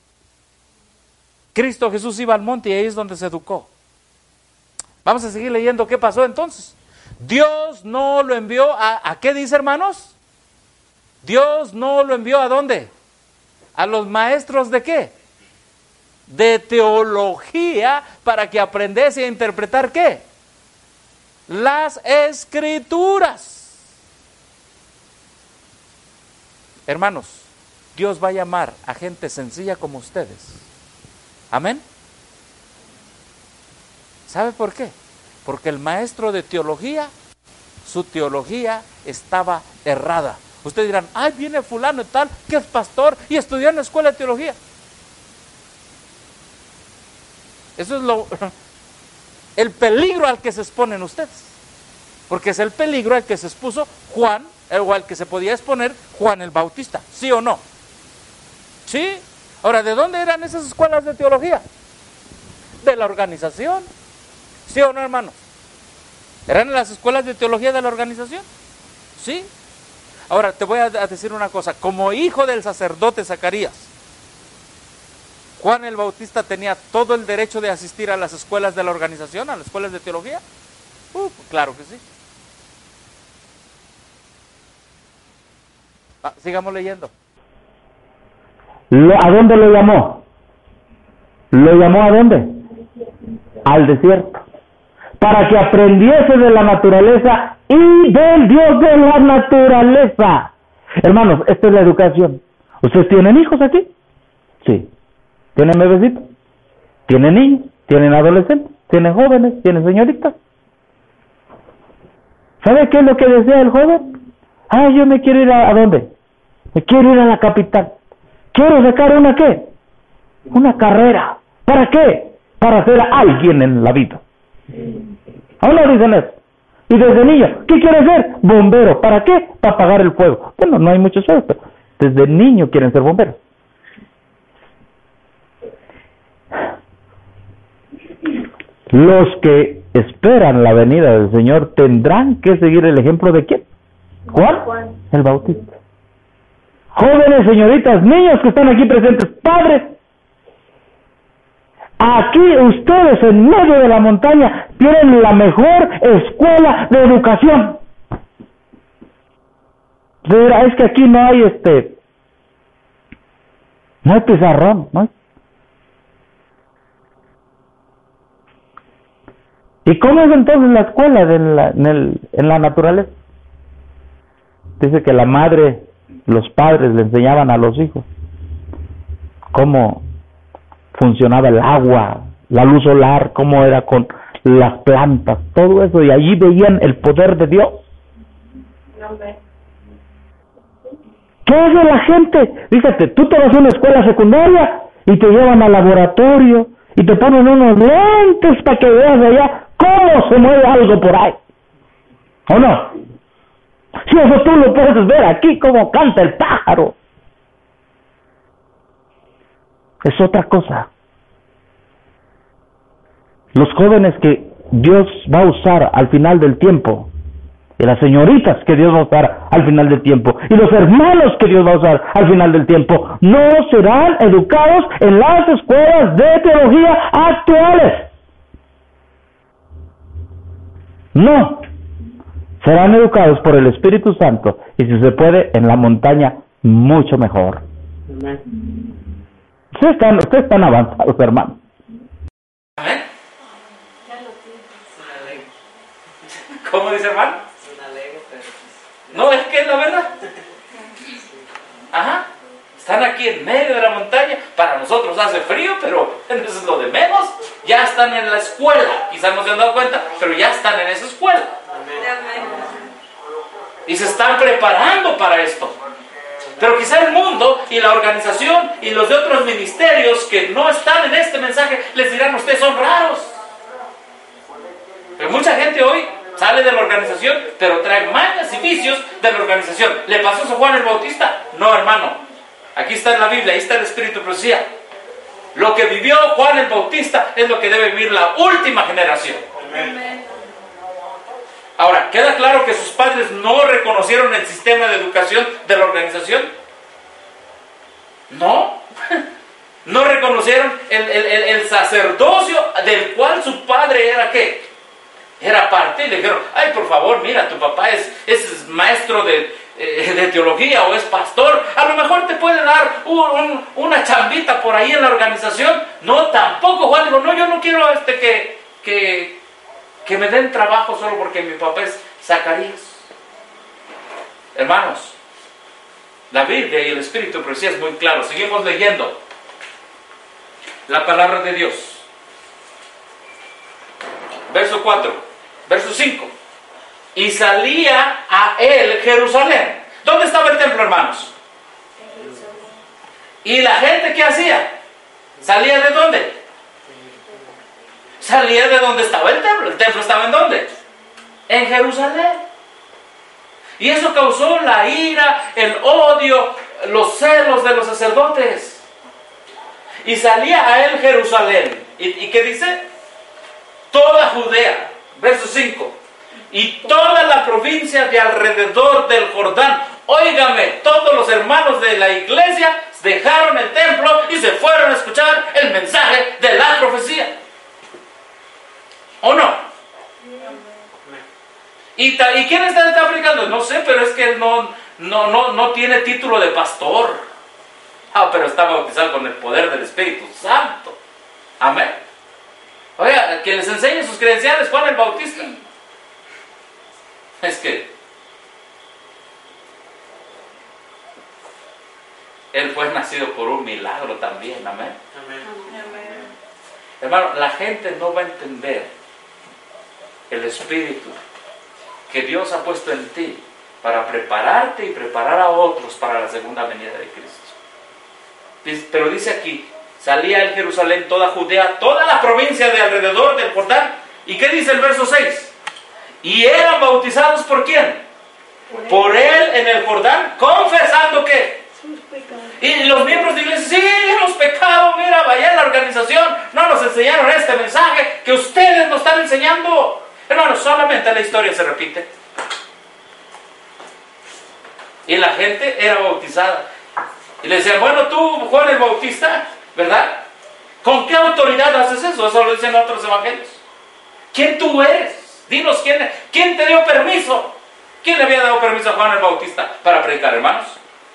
Cristo Jesús iba al monte y ahí es donde se educó. Vamos a seguir leyendo qué pasó entonces. Dios no lo envió ¿a qué dice, hermanos? Dios no lo envió ¿a dónde? A los maestros ¿de qué? De teología para que aprendiese a interpretar ¿qué? Las escrituras. Hermanos, Dios va a llamar a gente sencilla como ustedes. Amén. ¿Sabe por qué? Porque el maestro de teología, su teología estaba errada. Ustedes dirán, viene fulano y tal, que es pastor y estudió en la escuela de teología. Eso es el peligro al que se exponen ustedes. Porque es el peligro al que se expuso Juan, o al que se podía exponer Juan el Bautista, ¿sí o no? ¿Sí? Ahora, ¿de dónde eran esas escuelas de teología? De la organización, ¿sí o no, hermanos? ¿Eran las escuelas de teología de la organización? ¿Sí? Ahora, te voy a decir una cosa, como hijo del sacerdote Zacarías, ¿Juan el Bautista tenía todo el derecho de asistir a las escuelas de la organización, a las escuelas de teología? Claro que sí. Sigamos leyendo. ¿A dónde lo llamó? ¿Lo llamó a dónde? Al desierto. Para que aprendiese de la naturaleza y del Dios de la naturaleza. Hermanos, esta es la educación. ¿Ustedes tienen hijos aquí? Sí. ¿Tienen bebecitos? ¿Tienen niños? ¿Tienen adolescentes? ¿Tienen jóvenes? ¿Tienen señoritas? ¿Sabe qué es lo que desea el joven? Yo me quiero ir ¿a dónde? Me quiero ir a la capital. Quiero sacar ¿una qué? Una carrera. ¿Para qué? Para ser alguien en la vida. Aún no dicen eso. Y desde niño, ¿qué quiere ser? Bombero. ¿Para qué? Para apagar el fuego. Bueno, no hay muchos fuegos, pero desde niño quieren ser bomberos. Los que esperan la venida del Señor tendrán que seguir el ejemplo de ¿quién? Juan el Bautista. Jóvenes, señoritas, niños que están aquí presentes, padres, aquí ustedes en medio de la montaña tienen la mejor escuela de educación. Es que aquí no hay no hay pizarrón, ¿no? ¿Y cómo es entonces la escuela en la naturaleza? Dice que la madre, los padres le enseñaban a los hijos cómo funcionaba el agua, la luz solar, cómo era con las plantas, todo eso, y allí veían el poder de Dios. ¿Qué hace la gente? Fíjate, tú te vas a una escuela secundaria y te llevan al laboratorio y te ponen unos lentes para que veas allá cómo se mueve algo por ahí. ¿O no? Si eso tú lo puedes ver aquí, cómo canta el pájaro. Es otra cosa. Los jóvenes que Dios va a usar al final del tiempo, y las señoritas que Dios va a usar al final del tiempo, y los hermanos que Dios va a usar al final del tiempo, no serán educados en las escuelas de teología actuales. No. Serán educados por el Espíritu Santo, y si se puede, en la montaña, mucho mejor. Ustedes están avanzados, hermanos. Amén. ¿Cómo dice, hermano? No, es que es la verdad. Ajá. Están aquí en medio de la montaña. Para nosotros hace frío, pero eso es lo de menos. Ya están en la escuela. Quizás no se han dado cuenta, pero ya están en esa escuela. Y se están preparando para esto. Pero quizá el mundo y la organización y los de otros ministerios que no están en este mensaje les dirán: ustedes son raros. Pero mucha gente hoy sale de la organización, pero trae mañas y vicios de la organización. ¿Le pasó a Juan el Bautista? No, hermano. Aquí está en la Biblia, ahí está el Espíritu de profecía. Lo que vivió Juan el Bautista es lo que debe vivir la última generación. Amén. Ahora, ¿queda claro que sus padres no reconocieron el sistema de educación de la organización? No. No reconocieron el sacerdocio del cual su padre era ¿qué? Era parte, y le dijeron: ay, por favor, mira, tu papá es maestro de teología o es pastor, a lo mejor te puede dar una chambita por ahí en la organización. No, tampoco. Juan dijo: no, yo no quiero que me den trabajo solo porque mi papá es Zacarías. Hermanos, la Biblia y el Espíritu de profecía es muy claro. Seguimos leyendo la palabra de Dios. Verso 4, verso 5. Y salía a él Jerusalén. ¿Dónde estaba el templo, hermanos? ¿Y la gente qué hacía? ¿Salía de dónde? Salía de donde estaba el templo. ¿El templo estaba en dónde? en Jerusalén. Y eso causó la ira, el odio, los celos de los sacerdotes. Y salía a él Jerusalén. ¿Y qué dice? Toda Judea, verso 5. Y toda la provincia de alrededor del Jordán. Óigame, todos los hermanos de la iglesia dejaron el templo y se fueron a escuchar el mensaje de la profecía. ¿O no? ¿Y quién está aplicando? No sé, pero es que él no tiene título de pastor. Pero está bautizado con el poder del Espíritu Santo. Amén. Oiga, que les enseñe sus credenciales Juan el Bautista. Es que él fue nacido por un milagro también. Amén. Hermano, la gente no va a entender el Espíritu que Dios ha puesto en ti para prepararte y preparar a otros para la segunda venida de Cristo. Pero dice aquí, salía el Jerusalén, toda Judea, toda la provincia de alrededor del Jordán. ¿Y qué dice el verso 6? Y eran bautizados ¿por quién? Por él en el Jordán, confesando ¿qué? Y los miembros de la iglesia, sí, hemos pecado, mira, vaya en la organización, no nos enseñaron este mensaje que ustedes nos están enseñando. Hermanos, solamente la historia se repite. Y la gente era bautizada. Y le decían, bueno, tú, Juan el Bautista, ¿verdad? ¿Con qué autoridad haces eso? Eso lo dicen otros evangelios. ¿Quién tú eres? Dinos quién te dio permiso. ¿Quién le había dado permiso a Juan el Bautista para predicar, hermanos?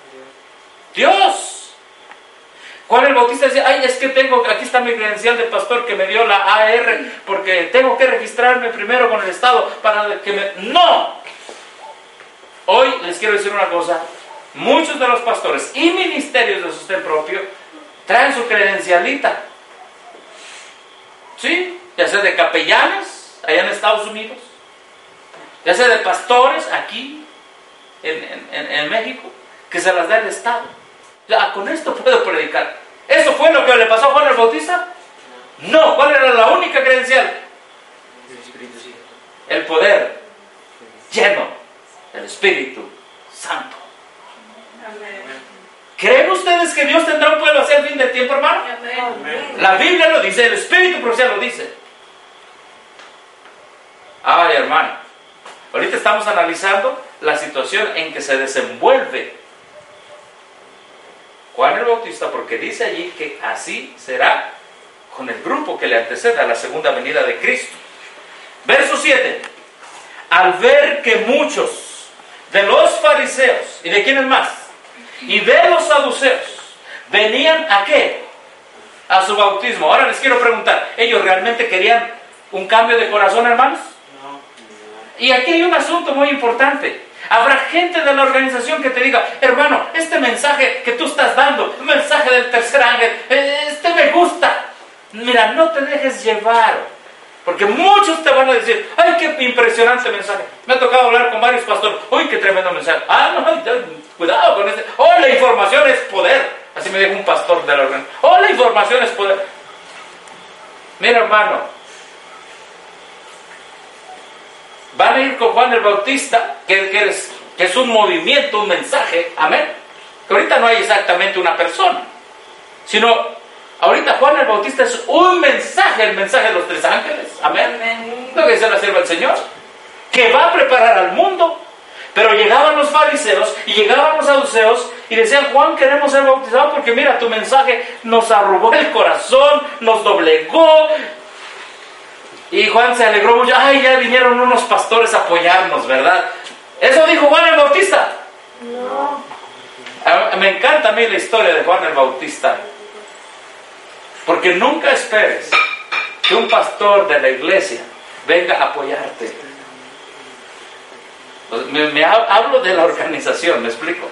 Dios. Juan el Bautista decía, ay, es que aquí está mi credencial de pastor que me dio la AR, porque tengo que registrarme primero con el Estado para que me... ¡No! Hoy les quiero decir una cosa. Muchos de los pastores y ministerios de sostén propio traen su credencialita. ¿Sí? Ya sea de capellanes allá en Estados Unidos, ya sea de pastores aquí en México, que se las da el Estado. Ya, con esto puedo predicar. ¿Eso fue lo que le pasó a Juan el Bautista? No. ¿Cuál era la única credencial? El poder lleno del Espíritu Santo. ¿Creen ustedes que Dios tendrá un pueblo hacia el fin del tiempo, hermano? Amén. La Biblia lo dice, el Espíritu profético lo dice. Ay, hermano, ahorita estamos analizando la situación en que se desenvuelve Juan el Bautista, porque dice allí que así será con el grupo que le antecede a la segunda venida de Cristo. Verso 7. Al ver que muchos de los fariseos, ¿y de quiénes más? Y de los saduceos, venían ¿a qué? A su bautismo. Ahora les quiero preguntar, ¿ellos realmente querían un cambio de corazón, hermanos? No. Y aquí hay un asunto muy importante. Habrá gente de la organización que te diga, hermano, este mensaje que tú estás dando, el mensaje del tercer ángel, me gusta. Mira, no te dejes llevar, porque muchos te van a decir, ay, qué impresionante mensaje. Me ha tocado hablar con varios pastores, uy, qué tremendo mensaje. No, cuidado con este. La información es poder. Así me dijo un pastor de la organización. La información es poder. Mira, hermano, van a ir con Juan el Bautista, que es un movimiento, un mensaje, amén. Que ahorita no hay exactamente una persona, sino ahorita Juan el Bautista es un mensaje, el mensaje de los tres ángeles, amén. Amén. Lo que dice la sierva del Señor, que va a preparar al mundo. Pero llegaban los fariseos y llegaban los saduceos y decían, Juan, queremos ser bautizados porque mira, tu mensaje nos arrugó el corazón, nos doblegó. Y Juan se alegró mucho. Ay, ya vinieron unos pastores a apoyarnos, ¿verdad? ¿Eso dijo Juan el Bautista? No. Me encanta a mí la historia de Juan el Bautista. Porque nunca esperes que un pastor de la iglesia venga a apoyarte. Hablo de la organización, ¿me explico?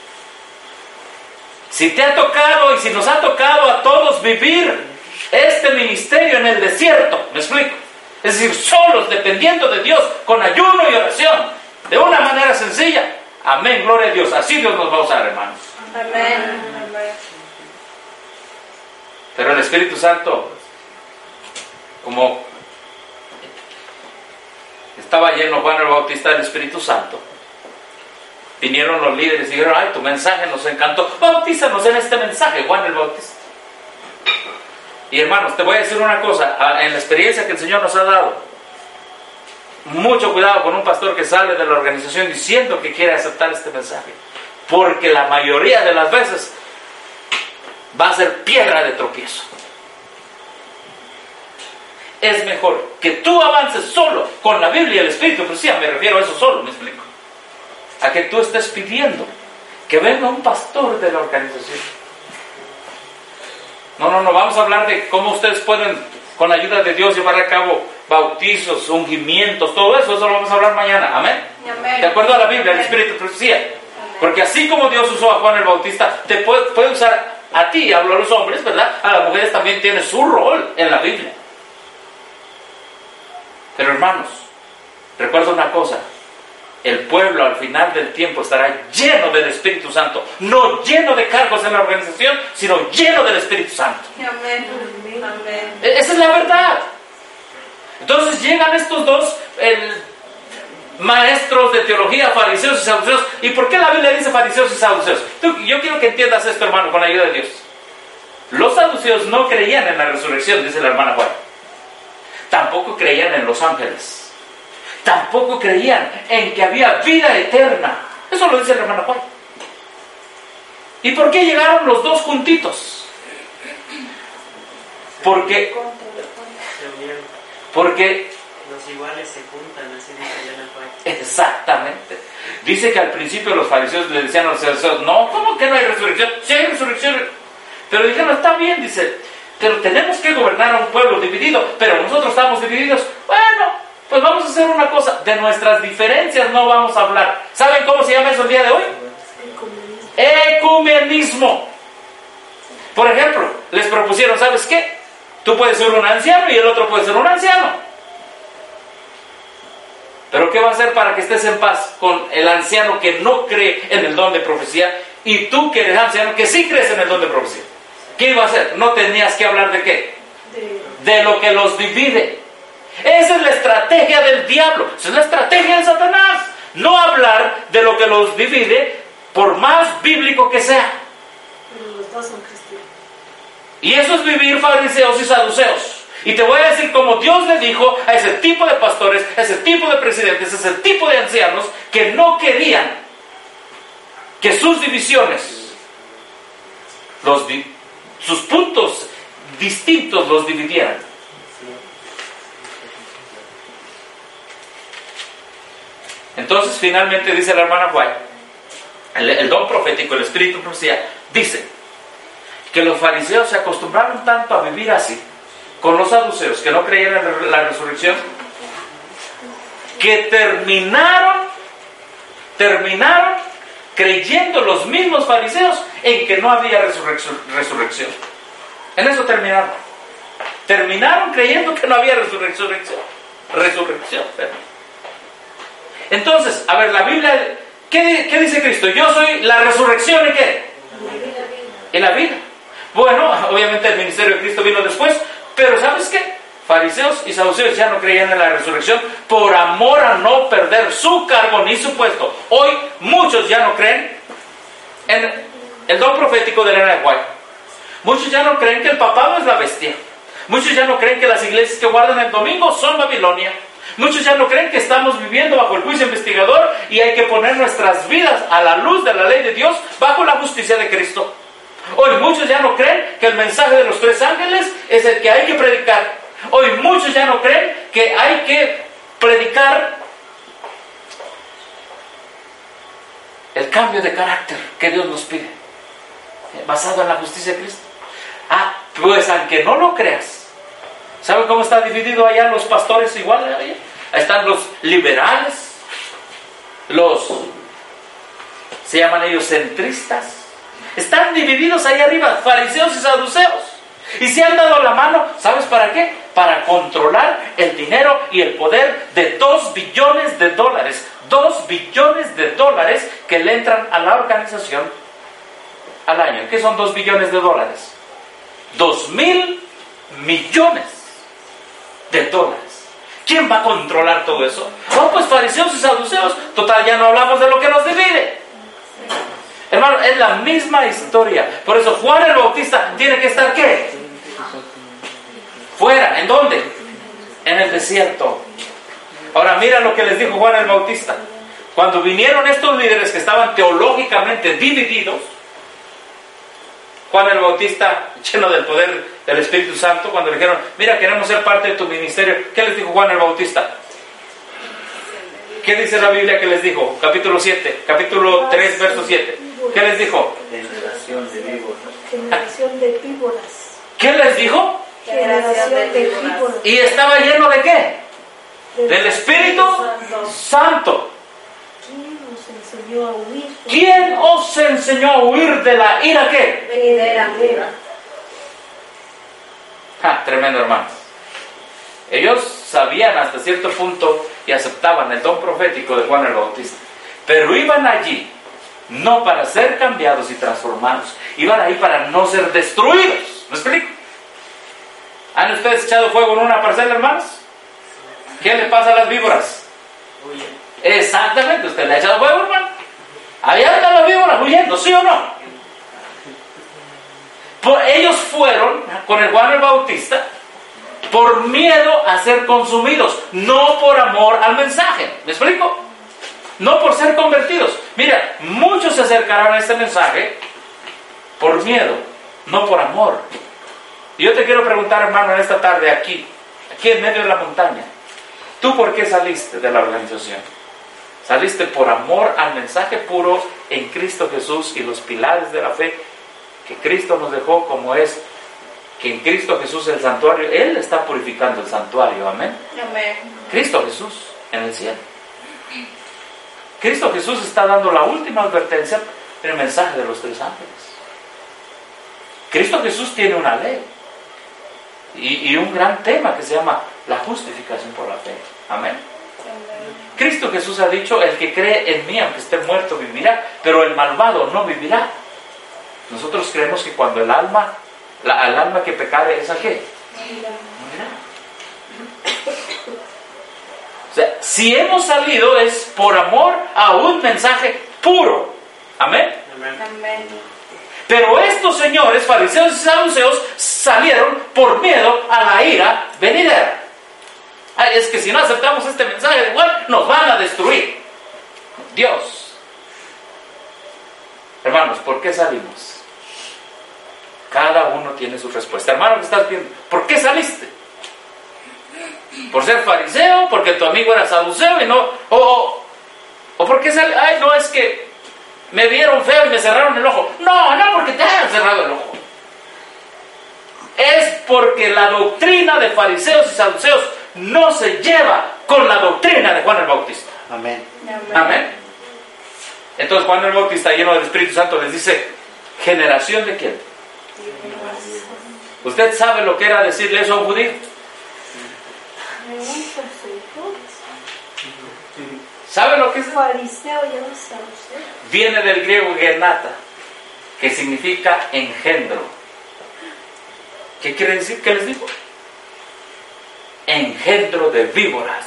Si te ha tocado y si nos ha tocado a todos vivir este ministerio en el desierto, ¿me explico? Es decir, solos, dependiendo de Dios, con ayuno y oración, de una manera sencilla. Amén, gloria a Dios. Así Dios nos va a usar, hermanos. Amén. Pero el Espíritu Santo, como estaba lleno Juan el Bautista del Espíritu Santo. Vinieron los líderes y dijeron: ay, tu mensaje nos encantó, bautízanos en este mensaje, Juan el Bautista. Y hermanos, te voy a decir una cosa, en la experiencia que el Señor nos ha dado, mucho cuidado con un pastor que sale de la organización diciendo que quiere aceptar este mensaje, porque la mayoría de las veces va a ser piedra de tropiezo. Es mejor que tú avances solo con la Biblia y el Espíritu, pero sí, me refiero a eso solo, me explico, a que tú estés pidiendo que venga un pastor de la organización. No, vamos a hablar de cómo ustedes pueden, con la ayuda de Dios, llevar a cabo bautizos, ungimientos, todo eso lo vamos a hablar mañana, amén. Amén. De acuerdo a la Biblia, el Espíritu de profecía. Porque así como Dios usó a Juan el Bautista, te puede usar a ti, hablo a los hombres, ¿verdad? A las mujeres también tiene su rol en la Biblia. Pero hermanos, recuerda una cosa: el pueblo al final del tiempo estará lleno del Espíritu Santo, no lleno de cargos en la organización, sino lleno del Espíritu Santo. Amén. Amén. Esa es la verdad. Entonces llegan estos dos maestros de teología, fariseos y saduceos. ¿Y por qué la Biblia dice fariseos y saduceos? Yo quiero que entiendas esto, hermano, con la ayuda de Dios. Los saduceos no creían en la resurrección, dice la hermana Juan. Tampoco creían en los ángeles. Tampoco creían en que había vida eterna. Eso lo dice la hermana Juan. ¿Y por qué llegaron los dos juntitos? Porque los iguales se juntan, así dice Elena Juan. Exactamente. Dice que al principio los fariseos le decían a los saduceos: no, ¿cómo que no hay resurrección? Sí hay resurrección. Pero dijeron: está bien, dice, pero tenemos que gobernar a un pueblo dividido, pero nosotros estamos divididos. Bueno, pues vamos a hacer una cosa, de nuestras diferencias no vamos a hablar. ¿Saben cómo se llama eso el día de hoy? Ecumenismo. Por ejemplo, les propusieron: ¿sabes qué? Tú puedes ser un anciano y el otro puede ser un anciano. Pero ¿qué va a hacer para que estés en paz con el anciano que no cree en el don de profecía y tú que eres anciano que sí crees en el don de profecía? ¿Qué iba a hacer? No tenías que hablar de qué. De lo que los divide. Esa es la estrategia del diablo. Esa es la estrategia de Satanás. No hablar de lo que los divide, por más bíblico que sea. Pero los dos son cristianos. Y eso es vivir fariseos y saduceos. Y te voy a decir cómo Dios le dijo a ese tipo de pastores, a ese tipo de presidentes, a ese tipo de ancianos que no querían que sus divisiones, sus puntos distintos los dividieran. Entonces finalmente dice la hermana White, el don profético, el espíritu de profecía, dice que los fariseos se acostumbraron tanto a vivir así con los saduceos, que no creían en la resurrección, que terminaron creyendo los mismos fariseos en que no había resurrección. En eso terminaron. Terminaron creyendo que no había resurrección. Entonces, a ver, la Biblia, ¿qué dice Cristo? Yo soy la resurrección, ¿y qué? Y la vida. Bueno, obviamente el ministerio de Cristo vino después, pero ¿sabes qué? Fariseos y saduceos ya no creían en la resurrección por amor a no perder su cargo ni su puesto. Hoy muchos ya no creen en el don profético de Elena White. Muchos ya no creen que el papado es la bestia. Muchos ya no creen que las iglesias que guardan el domingo son Babilonia. Muchos ya no creen que estamos viviendo bajo el juicio investigador y hay que poner nuestras vidas a la luz de la ley de Dios bajo la justicia de Cristo. Hoy muchos ya no creen que el mensaje de los 3 ángeles es el que hay que predicar. Hoy muchos ya no creen que hay que predicar el cambio de carácter que Dios nos pide, basado en la justicia de Cristo. Pues aunque no lo creas, ¿saben cómo está dividido allá los pastores igual? Allá están los liberales, se llaman ellos centristas. Están divididos ahí arriba, fariseos y saduceos. Y se han dado la mano, ¿sabes para qué? Para controlar el dinero y el poder de $2 billones. $2 billones que le entran a la organización al año. ¿Qué son $2 billones? 2,000 millones de dólares ¿Quién va a controlar todo eso? Oh, pues fariseos y saduceos. Total, ya no hablamos de lo que nos divide. Hermano, es la misma historia. Por eso Juan el Bautista tiene que estar, ¿qué? Fuera. ¿En dónde? En el desierto. Ahora mira lo que les dijo Juan el Bautista. Cuando vinieron estos líderes que estaban teológicamente divididos, Juan el Bautista, lleno del poder del Espíritu Santo, cuando le dijeron, mira, queremos ser parte de tu ministerio, ¿qué les dijo Juan el Bautista? ¿Qué dice la Biblia que les dijo? Capítulo 7, capítulo 3, verso 7. ¿Qué les dijo? Generación de víboras. Generación de víboras. ¿Qué les dijo? Generación de víboras. ¿Y estaba lleno de qué? Del Espíritu Santo. ¿Quién nos enseñó a huir? ¿Quién os enseñó a huir de la ira qué? Venidera. Tremendo, hermanos. Ellos sabían hasta cierto punto y aceptaban el don profético de Juan el Bautista, pero iban allí no para ser cambiados y transformados, iban ahí para no ser destruidos. ¿Me explico? ¿Han ustedes echado fuego en una parcela, hermanos? ¿Qué le pasa a las víboras? Exactamente, usted le ha echado fuego, hermano. Allá están las víboras huyendo, ¿sí o no? Ellos fueron con el Juan el Bautista por miedo a ser consumidos, no por amor al mensaje. ¿Me explico? No por ser convertidos. Mira, muchos se acercarán a este mensaje por miedo, no por amor. Y yo te quiero preguntar, hermano, en esta tarde aquí en medio de la montaña, ¿tú por qué saliste de la organización? ¿Saliste por amor al mensaje puro en Cristo Jesús y los pilares de la fe que Cristo nos dejó, como es que en Cristo Jesús el santuario, Él está purificando el santuario, amén? Amén. Cristo Jesús en el cielo. Cristo Jesús está dando la última advertencia en el mensaje de los 3 ángeles. Cristo Jesús tiene una ley y un gran tema que se llama la justificación por la fe, amén. Cristo Jesús ha dicho, el que cree en mí, aunque esté muerto, vivirá, pero el malvado no vivirá. Nosotros creemos que cuando el alma que pecare, ¿esa qué? Morirá. O sea, si hemos salido es por amor a un mensaje puro. Amén. Amén. Pero estos señores, fariseos y saduceos, salieron por miedo a la ira venidera. Ay, es que si no aceptamos este mensaje de Juan, nos van a destruir. Dios. Hermanos, ¿por qué salimos? Cada uno tiene su respuesta. Hermano, ¿qué estás viendo? ¿Por qué saliste? ¿Por ser fariseo? ¿Porque tu amigo era saduceo y no? ¿O por qué saliste? Ay, no, es que me vieron feo y me cerraron el ojo. No, porque te hayan cerrado el ojo. Es porque la doctrina de fariseos y saduceos no se lleva con la doctrina de Juan el Bautista. Amén. Amén. Entonces Juan el Bautista, lleno del Espíritu Santo, les dice, ¿generación de quién? ¿Usted sabe lo que era decirle eso a un judío? ¿Sabe lo que es? Fariseo, ya no sabe. Viene del griego genata, que significa engendro. ¿Qué quiere decir? ¿Qué les digo? Engendro de víboras.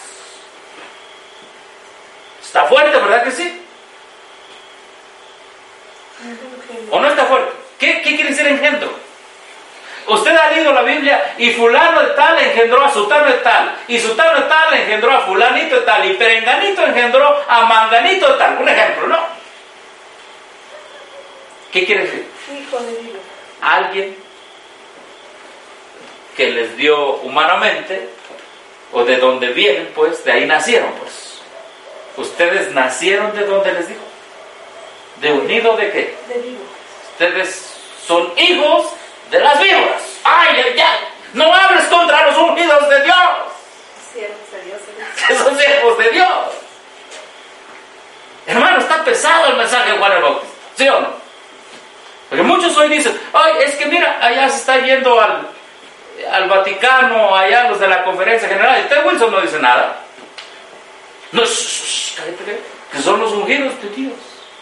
Está fuerte, ¿verdad que sí? ¿O no está fuerte? ¿Qué quiere decir engendro? Usted ha leído la Biblia y fulano de tal engendró a sutano de tal, y sutano de tal engendró a fulanito de tal, y perenganito engendró a manganito de tal. Un ejemplo, ¿no? ¿Qué quiere decir? Hijo de Dios. Alguien que les dio humanamente, o de donde vienen, pues, de ahí nacieron, pues. Ustedes nacieron de donde les dijo. ¿De unido de qué? De Dios. Ustedes son hijos de las víboras. ¡Ay! No hables contra los ungidos de Dios. Siervos de Dios. Que son siervos de Dios. Hermano, está pesado el mensaje de Juan el Bautista. ¿Sí o no? Porque muchos hoy dicen, ay, es que mira, allá se está yendo al Vaticano, allá los de la Conferencia General. Y usted, Wilson, no dice nada. No, cállate, que son los ungidos de Dios.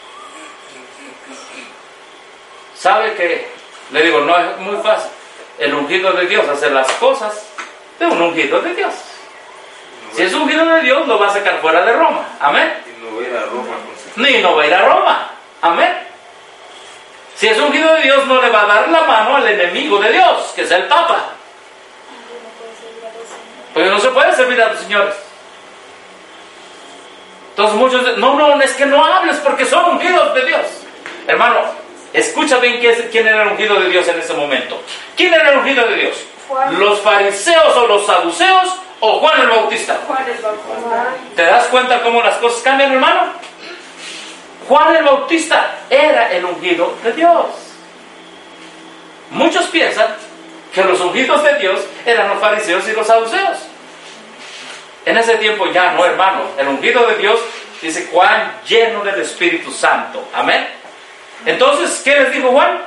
¿Sabe qué? Le digo, no es muy fácil. El ungido de Dios hace las cosas de un ungido de Dios. Si es ungido de Dios, lo va a sacar fuera de Roma. Amén. Y no va a ir a Roma con su... Ni no va a ir a Roma. Amén. Si es ungido de Dios, no le va a dar la mano al enemigo de Dios, que es el Papa. Porque no se puede servir a los señores. Entonces muchos dicen, no, es que no hables porque son ungidos de Dios. Hermano, escucha bien quién era el ungido de Dios en ese momento. ¿Quién era el ungido de Dios? Juan. ¿Los fariseos o los saduceos o Juan el Bautista? Juan el Bautista. ¿Te das cuenta cómo las cosas cambian, hermano? Juan el Bautista era el ungido de Dios. Muchos piensan que los ungidos de Dios eran los fariseos y los saduceos. En ese tiempo ya no, hermano. El ungido de Dios, dice Juan, lleno del Espíritu Santo. Amén. Entonces, ¿qué les dijo Juan?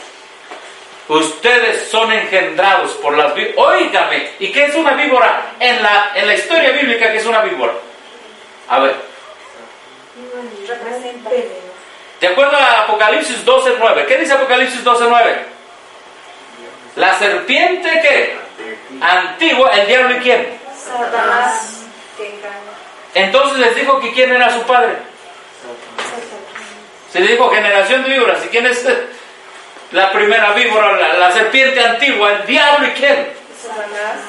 Ustedes son engendrados por las víboras. Óigame, ¿y qué es una víbora? En la historia bíblica, ¿qué es una víbora? A ver. Representa. De acuerdo a Apocalipsis 12:9. ¿Qué dice Apocalipsis 12:9? La serpiente, ¿qué? Antigua, el diablo y quién. Satanás que engaña. Entonces les dijo que quién era su padre. Se le dijo generación de víboras. ¿Y quién es la primera víbora? La serpiente antigua, el diablo y quién. Satanás.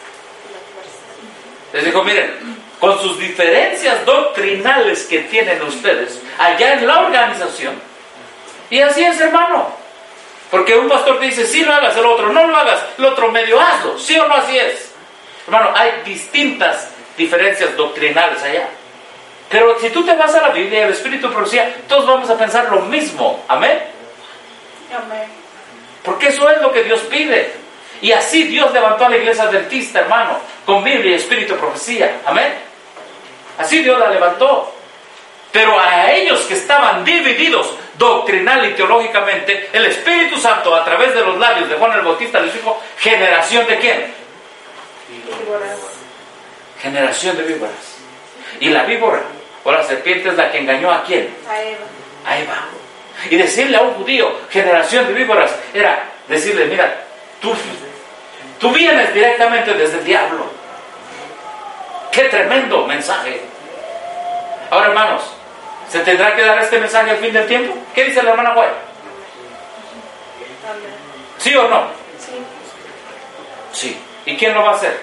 Les dijo, miren, con sus diferencias doctrinales que tienen ustedes allá en la organización. Y así es, hermano. Porque un pastor te dice, sí lo hagas, el otro no lo hagas, el otro medio hazlo, sí o no, así es. Hermano, hay distintas diferencias doctrinales allá. Pero si tú te vas a la Biblia y al Espíritu de Profecía, todos vamos a pensar lo mismo. Amén. Amén. Porque eso es lo que Dios pide. Y así Dios levantó a la iglesia adventista, hermano, con Biblia y Espíritu de Profecía. Amén. Así Dios la levantó. Pero a ellos que estaban divididos doctrinal y teológicamente, el Espíritu Santo a través de los labios de Juan el Bautista les dijo, ¿generación de quién? Víboras. Generación de víboras. Y la víbora o la serpiente es la que engañó a quién? A Eva. A Eva. Y decirle a un judío, generación de víboras, era decirle, mira, tú vienes directamente desde el diablo. ¡Qué tremendo mensaje! Ahora, hermanos, ¿se tendrá que dar este mensaje al fin del tiempo? ¿Qué dice la hermana Juan? Amén. ¿Sí o no? Sí. Sí. ¿Y quién lo va a hacer?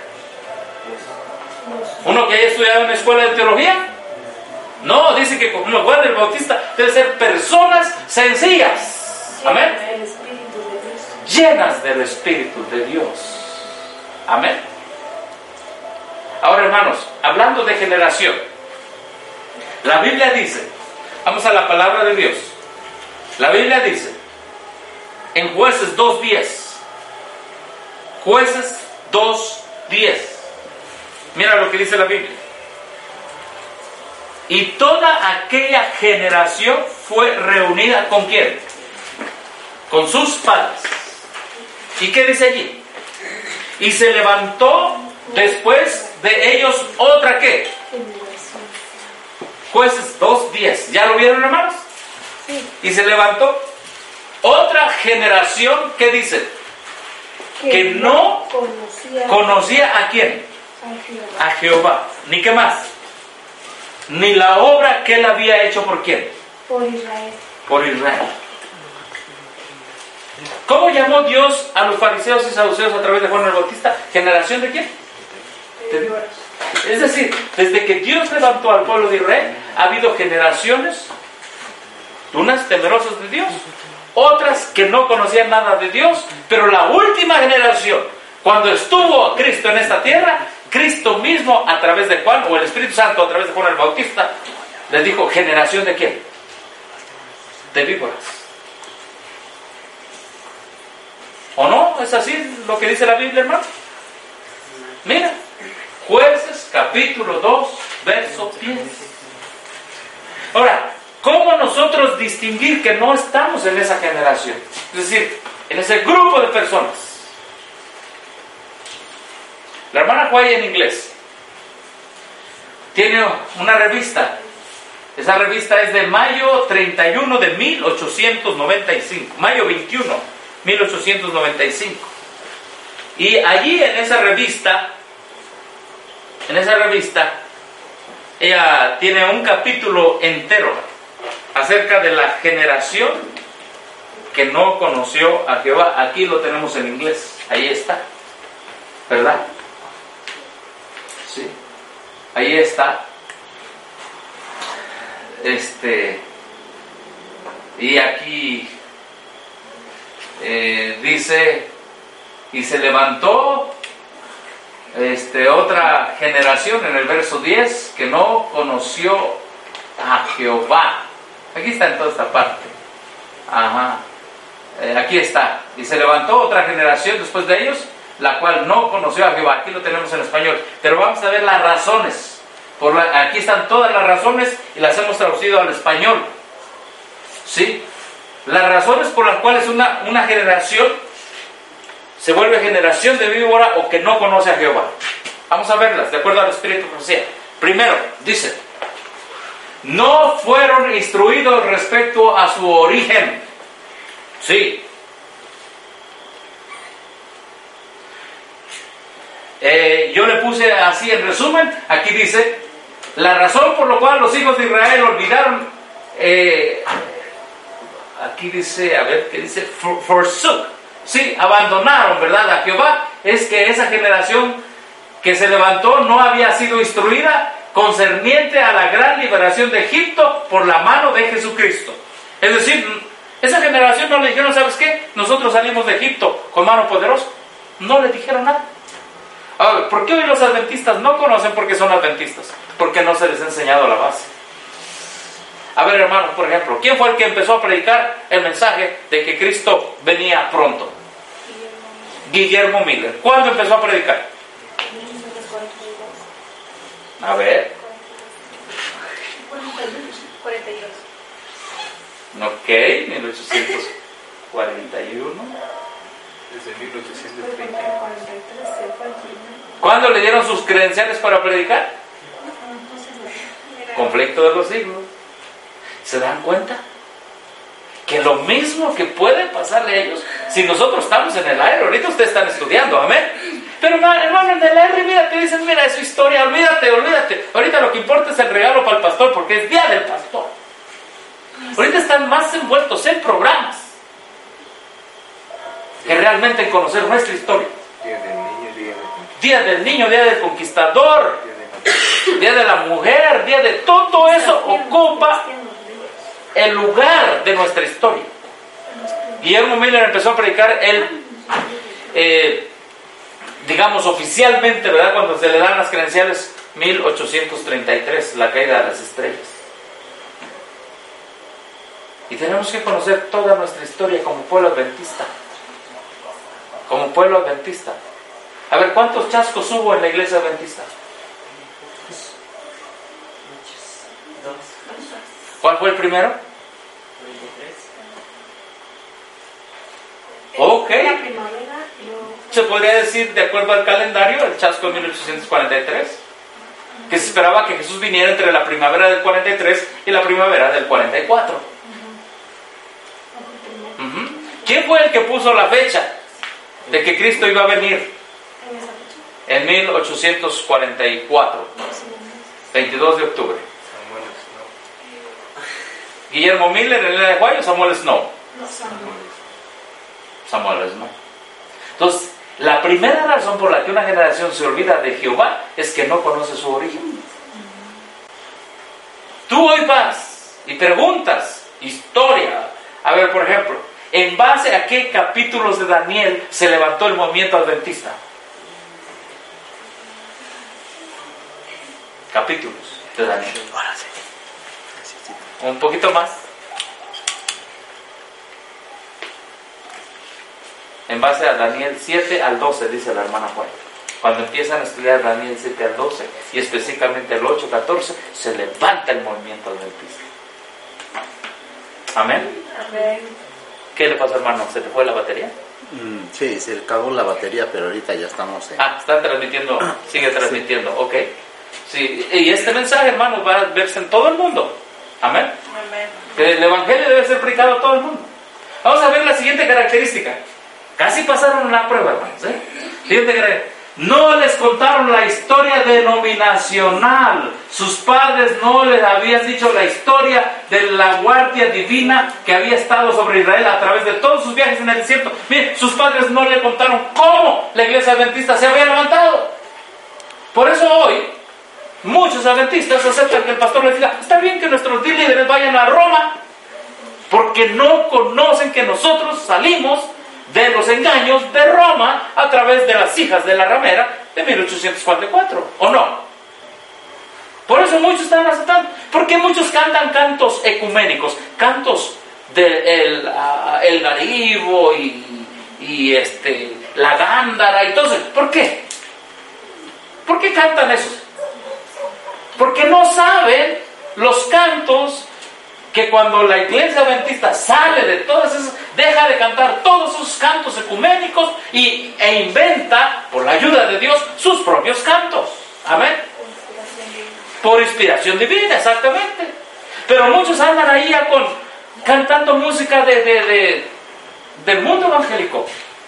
¿Uno que haya estudiado en una escuela de teología? No, dice que como Juan el Bautista debe ser personas sencillas. Amén. El Espíritu de Dios. Llenas del Espíritu de Dios. Amén. Ahora, hermanos, hablando de generación, la Biblia dice, vamos a la palabra de Dios. La Biblia dice, en Jueces 2:10, Jueces 2:10, mira lo que dice la Biblia. Y toda aquella generación fue reunida ¿con quién? Con sus padres. ¿Y qué dice allí? Y se levantó después de ellos otra ¿qué? Jueces 2:10. ¿Ya lo vieron, hermanos? Sí. Y se levantó otra generación que dice que no conocía a quién, a Jehová, ni qué más, ni la obra que él había hecho por quién, Por Israel. por Israel. ¿Cómo llamó Dios a los fariseos y saduceos a través de Juan el Bautista? ¿Generación de quién? De víboras. Es decir, desde que Dios levantó al pueblo de Israel, ha habido generaciones, unas temerosas de Dios, otras que no conocían nada de Dios, pero la última generación, cuando estuvo Cristo en esta tierra, Cristo mismo a través de Juan, o el Espíritu Santo a través de Juan el Bautista, les dijo, ¿generación de quién? De víboras. ¿O no? ¿Es así lo que dice la Biblia, hermano? Mira, Jueces capítulo 2, verso 10. Ahora, ¿cómo nosotros distinguir que no estamos en esa generación? Es decir, en ese grupo de personas. La hermana Juay en inglés tiene una revista. Esa revista es de mayo 31 de 1895. Mayo 21, 1895. Y allí en esa revista en esa revista, ella tiene un capítulo entero acerca de la generación que no conoció a Jehová. Aquí lo tenemos en inglés, ahí está, ¿verdad? Sí, ahí está. Y aquí dice, y se levantó otra generación en el verso 10 que no conoció a Jehová. Aquí está en toda esta parte. Ajá. Aquí está. Y se levantó otra generación después de ellos, la cual no conoció a Jehová. Aquí lo tenemos en español. Pero vamos a ver las razones. Aquí están todas las razones y las hemos traducido al español. ¿Sí? Las razones por las cuales una generación se vuelve generación de víbora o que no conoce a Jehová. Vamos a verlas de acuerdo al Espíritu de profecía. Primero, dice, no fueron instruidos respecto a su origen. Sí. Yo le puse así en resumen. Aquí dice, la razón por la cual los hijos de Israel olvidaron, aquí dice, a ver, ¿qué dice? Forsook. Sí, abandonaron, ¿verdad?, a Jehová. Es que esa generación que se levantó no había sido instruida concerniente a la gran liberación de Egipto por la mano de Jesucristo. Es decir, esa generación no le dijeron, ¿sabes qué? Nosotros salimos de Egipto con mano poderosa. No le dijeron nada. Ahora, ¿por qué hoy los adventistas no conocen por qué son adventistas? Porque no se les ha enseñado la base. A ver, hermanos, por ejemplo, ¿quién fue el que empezó a predicar el mensaje de que Cristo venía pronto? Guillermo Miller. ¿Cuándo empezó a predicar? 1942. A ver. 42. Ok, 1841. Desde 1830. ¿Cuándo le dieron sus credenciales para predicar? Conflicto de los siglos. ¿Se dan cuenta? Que lo mismo que puede pasarle a ellos si nosotros estamos en el aire. Ahorita ustedes están estudiando, amén. Pero hermano, en el aire, mira, te dicen, mira, es su historia, olvídate. Ahorita lo que importa es el regalo para el pastor, porque es día del pastor. Ahorita están más envueltos en programas que realmente en conocer nuestra historia. Día del niño, Día del conquistador, día de la mujer, día de todo eso ocupa el lugar de nuestra historia. Guillermo Miller empezó a predicar digamos oficialmente, ¿verdad?, cuando se le dan las credenciales, 1833, la caída de las estrellas. Y tenemos que conocer toda nuestra historia como pueblo adventista. Como pueblo adventista. A ver, ¿cuántos chascos hubo en la iglesia adventista? ¿Cuál fue el primero? 23. Ok. La primavera, Se podría decir, de acuerdo al calendario, el chasco de 1843, que se esperaba que Jesús viniera entre la primavera del 43 y la primavera del 44. ¿Quién fue el que puso la fecha de que Cristo iba a venir? En 1844, 22 de octubre. Guillermo Miller, en el Guayo, Samuel Snow. Samuel Snow. Entonces, la primera razón por la que una generación se olvida de Jehová es que no conoce su origen. Tú hoy vas y preguntas historia. A ver, por ejemplo, ¿en base a qué capítulos de Daniel se levantó el movimiento adventista? Capítulos de Daniel. Un poquito más. En base a Daniel 7 al 12, dice la hermana Juan. Cuando empiezan a estudiar Daniel 7 al 12, y específicamente el 8 al 14, se levanta el movimiento adventista. ¿Amén? Amén. ¿Qué le pasó, hermano? ¿Se te fue la batería? Sí, se acabó la batería, pero ahorita ya estamos en... Están transmitiendo, sigue transmitiendo, ok. Sí, y este mensaje, hermano, va a verse en todo el mundo. Amén. Amén. Que el evangelio debe ser predicado a todo el mundo. Vamos a ver la siguiente característica. Casi pasaron la prueba, hermanos. Siguiente característica. No les contaron la historia denominacional. Sus padres no les habían dicho la historia de la guardia divina que había estado sobre Israel a través de todos sus viajes en el desierto. Miren, sus padres no le contaron cómo la iglesia adventista se había levantado. Por eso hoy muchos adventistas aceptan que el pastor les diga: está bien que nuestros líderes vayan a Roma, porque no conocen que nosotros salimos de los engaños de Roma a través de las hijas de la ramera de 1844, ¿o no? Por eso muchos están aceptando. Porque muchos cantan cantos ecuménicos, cantos de el Garibo y la Gándara y todo eso. ¿Por qué? ¿Por qué cantan eso? Porque no saben los cantos que cuando la iglesia adventista sale de todas esas, deja de cantar todos esos cantos ecuménicos e inventa, por la ayuda de Dios, sus propios cantos. Amén. Por inspiración divina, exactamente. Pero muchos andan ahí ya cantando música del mundo evangélico.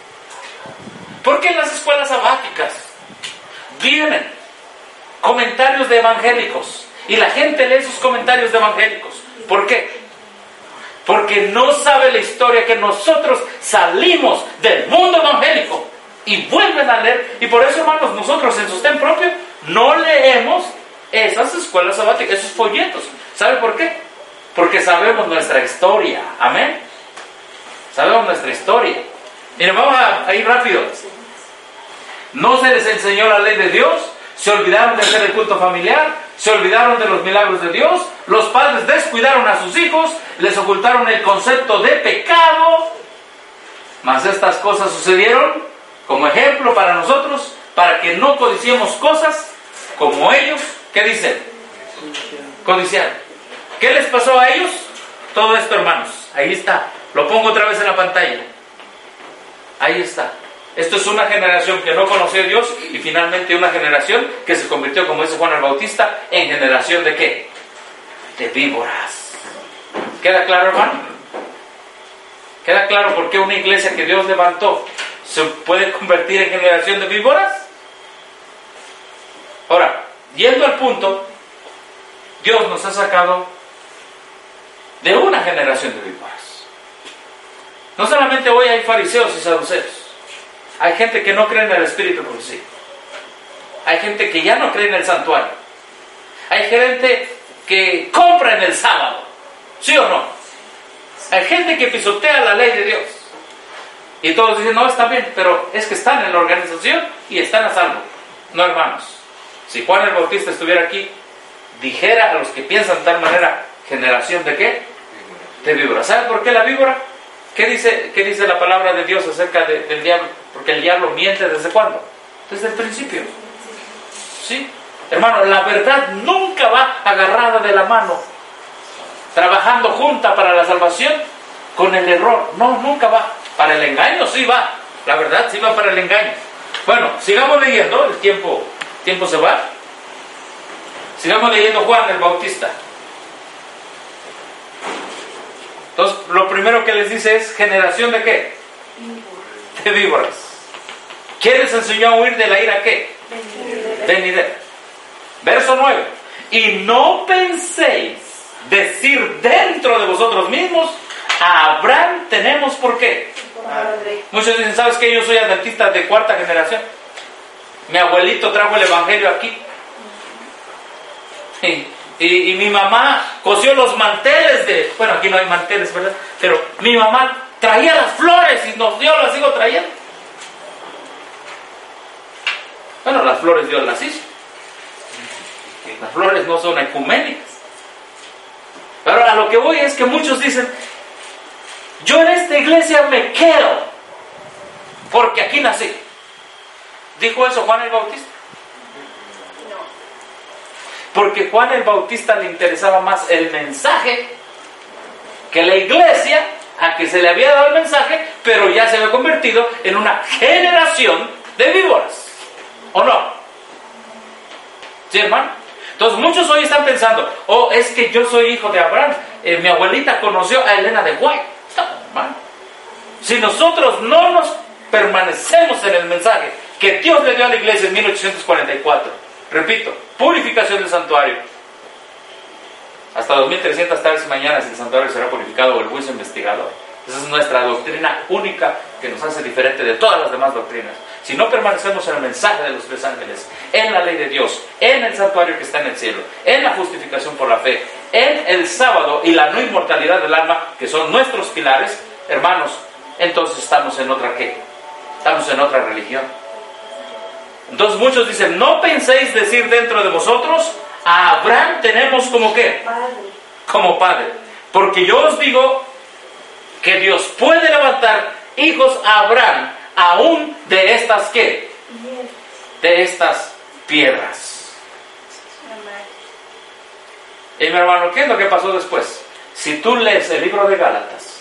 Porque en las escuelas sabáticas vienen comentarios de evangélicos y la gente lee sus comentarios de evangélicos. ¿Por qué? Porque no sabe la historia que nosotros salimos del mundo evangélico y vuelven a leer. Y por eso, hermanos, nosotros en sostén propio no leemos esas escuelas sabáticas, esos folletos. ¿Sabe por qué? Porque sabemos nuestra historia. Amén. Sabemos nuestra historia. Miren, vamos a ir rápido. No se les enseñó la ley de Dios. Se olvidaron de hacer el culto familiar, se olvidaron de los milagros de Dios, los padres descuidaron a sus hijos, les ocultaron el concepto de pecado, mas estas cosas sucedieron como ejemplo para nosotros, para que no codiciemos cosas como ellos. ¿Qué dicen? Codiciar. ¿Qué les pasó a ellos? Todo esto, hermanos, ahí está, lo pongo otra vez en la pantalla, ahí está. Esto es una generación que no conoció a Dios y finalmente una generación que se convirtió, como dice Juan el Bautista, en generación ¿de qué? De víboras. ¿Queda claro, hermano? ¿Queda claro por qué una iglesia que Dios levantó se puede convertir en generación de víboras? Ahora, yendo al punto, Dios nos ha sacado de una generación de víboras. No solamente hoy hay fariseos y saduceos. Hay gente que no cree en el Espíritu por sí. Hay gente que ya no cree en el santuario. Hay gente que compra en el sábado. ¿Sí o no? Hay gente que pisotea la ley de Dios. Y todos dicen: no, está bien, pero es que están en la organización y están a salvo. No, hermanos. Si Juan el Bautista estuviera aquí, dijera a los que piensan de tal manera: generación de ¿qué? De víbora. ¿Sabe por qué la víbora? ¿Qué dice la palabra de Dios acerca del diablo? Porque el diablo miente ¿desde cuándo? Desde el principio. ¿Sí? Hermano, la verdad nunca va agarrada de la mano, trabajando junta para la salvación con el error. No, nunca va. Para el engaño sí va. La verdad sí va para el engaño. Bueno, sigamos leyendo. El tiempo se va. Sigamos leyendo Juan el Bautista. Entonces, lo primero que les dice es: generación de ¿qué? De víboras. ¿Quién les enseñó a huir de la ira qué? Venidera. Verso 9. Y no penséis decir dentro de vosotros mismos: a Abraham tenemos ¿por qué? Muchos dicen: ¿sabes qué? Yo soy adventista de cuarta generación. Mi abuelito trajo el evangelio aquí. Y mi mamá cosió los manteles bueno, aquí no hay manteles, ¿verdad? Pero mi mamá traía las flores y Dios las sigo trayendo. Bueno, las flores Dios las hizo. Las flores no son ecuménicas. Pero a lo que voy es que muchos dicen: yo en esta iglesia me quedo porque aquí nací. ¿Dijo eso Juan el Bautista? Porque Juan el Bautista le interesaba más el mensaje que la iglesia, a que se le había dado el mensaje, pero ya se había convertido en una generación de víboras. ¿O no? ¿Sí, hermano? Entonces muchos hoy están pensando: oh, es que yo soy hijo de Abraham, mi abuelita conoció a Elena de White. No, hermano. Si nosotros no nos permanecemos en el mensaje que Dios le dio a la iglesia en 1844. Repito, purificación del santuario. Hasta 2300 tardes y mañanas el santuario será purificado o el juicio investigador. Esa es nuestra doctrina única que nos hace diferente de todas las demás doctrinas. Si no permanecemos en el mensaje de los 3 ángeles, en la ley de Dios, en el santuario que está en el cielo, en la justificación por la fe, en el sábado y la no inmortalidad del alma, que son nuestros pilares, hermanos, entonces estamos en otra ¿qué? Estamos en otra religión. Entonces muchos dicen, no penséis decir dentro de vosotros, a Abraham tenemos como ¿qué? Como padre. Porque yo os digo que Dios puede levantar hijos a Abraham aún de estas ¿qué? De estas piedras. Y mi hermano, ¿qué es lo que pasó después? Si tú lees el libro de Gálatas,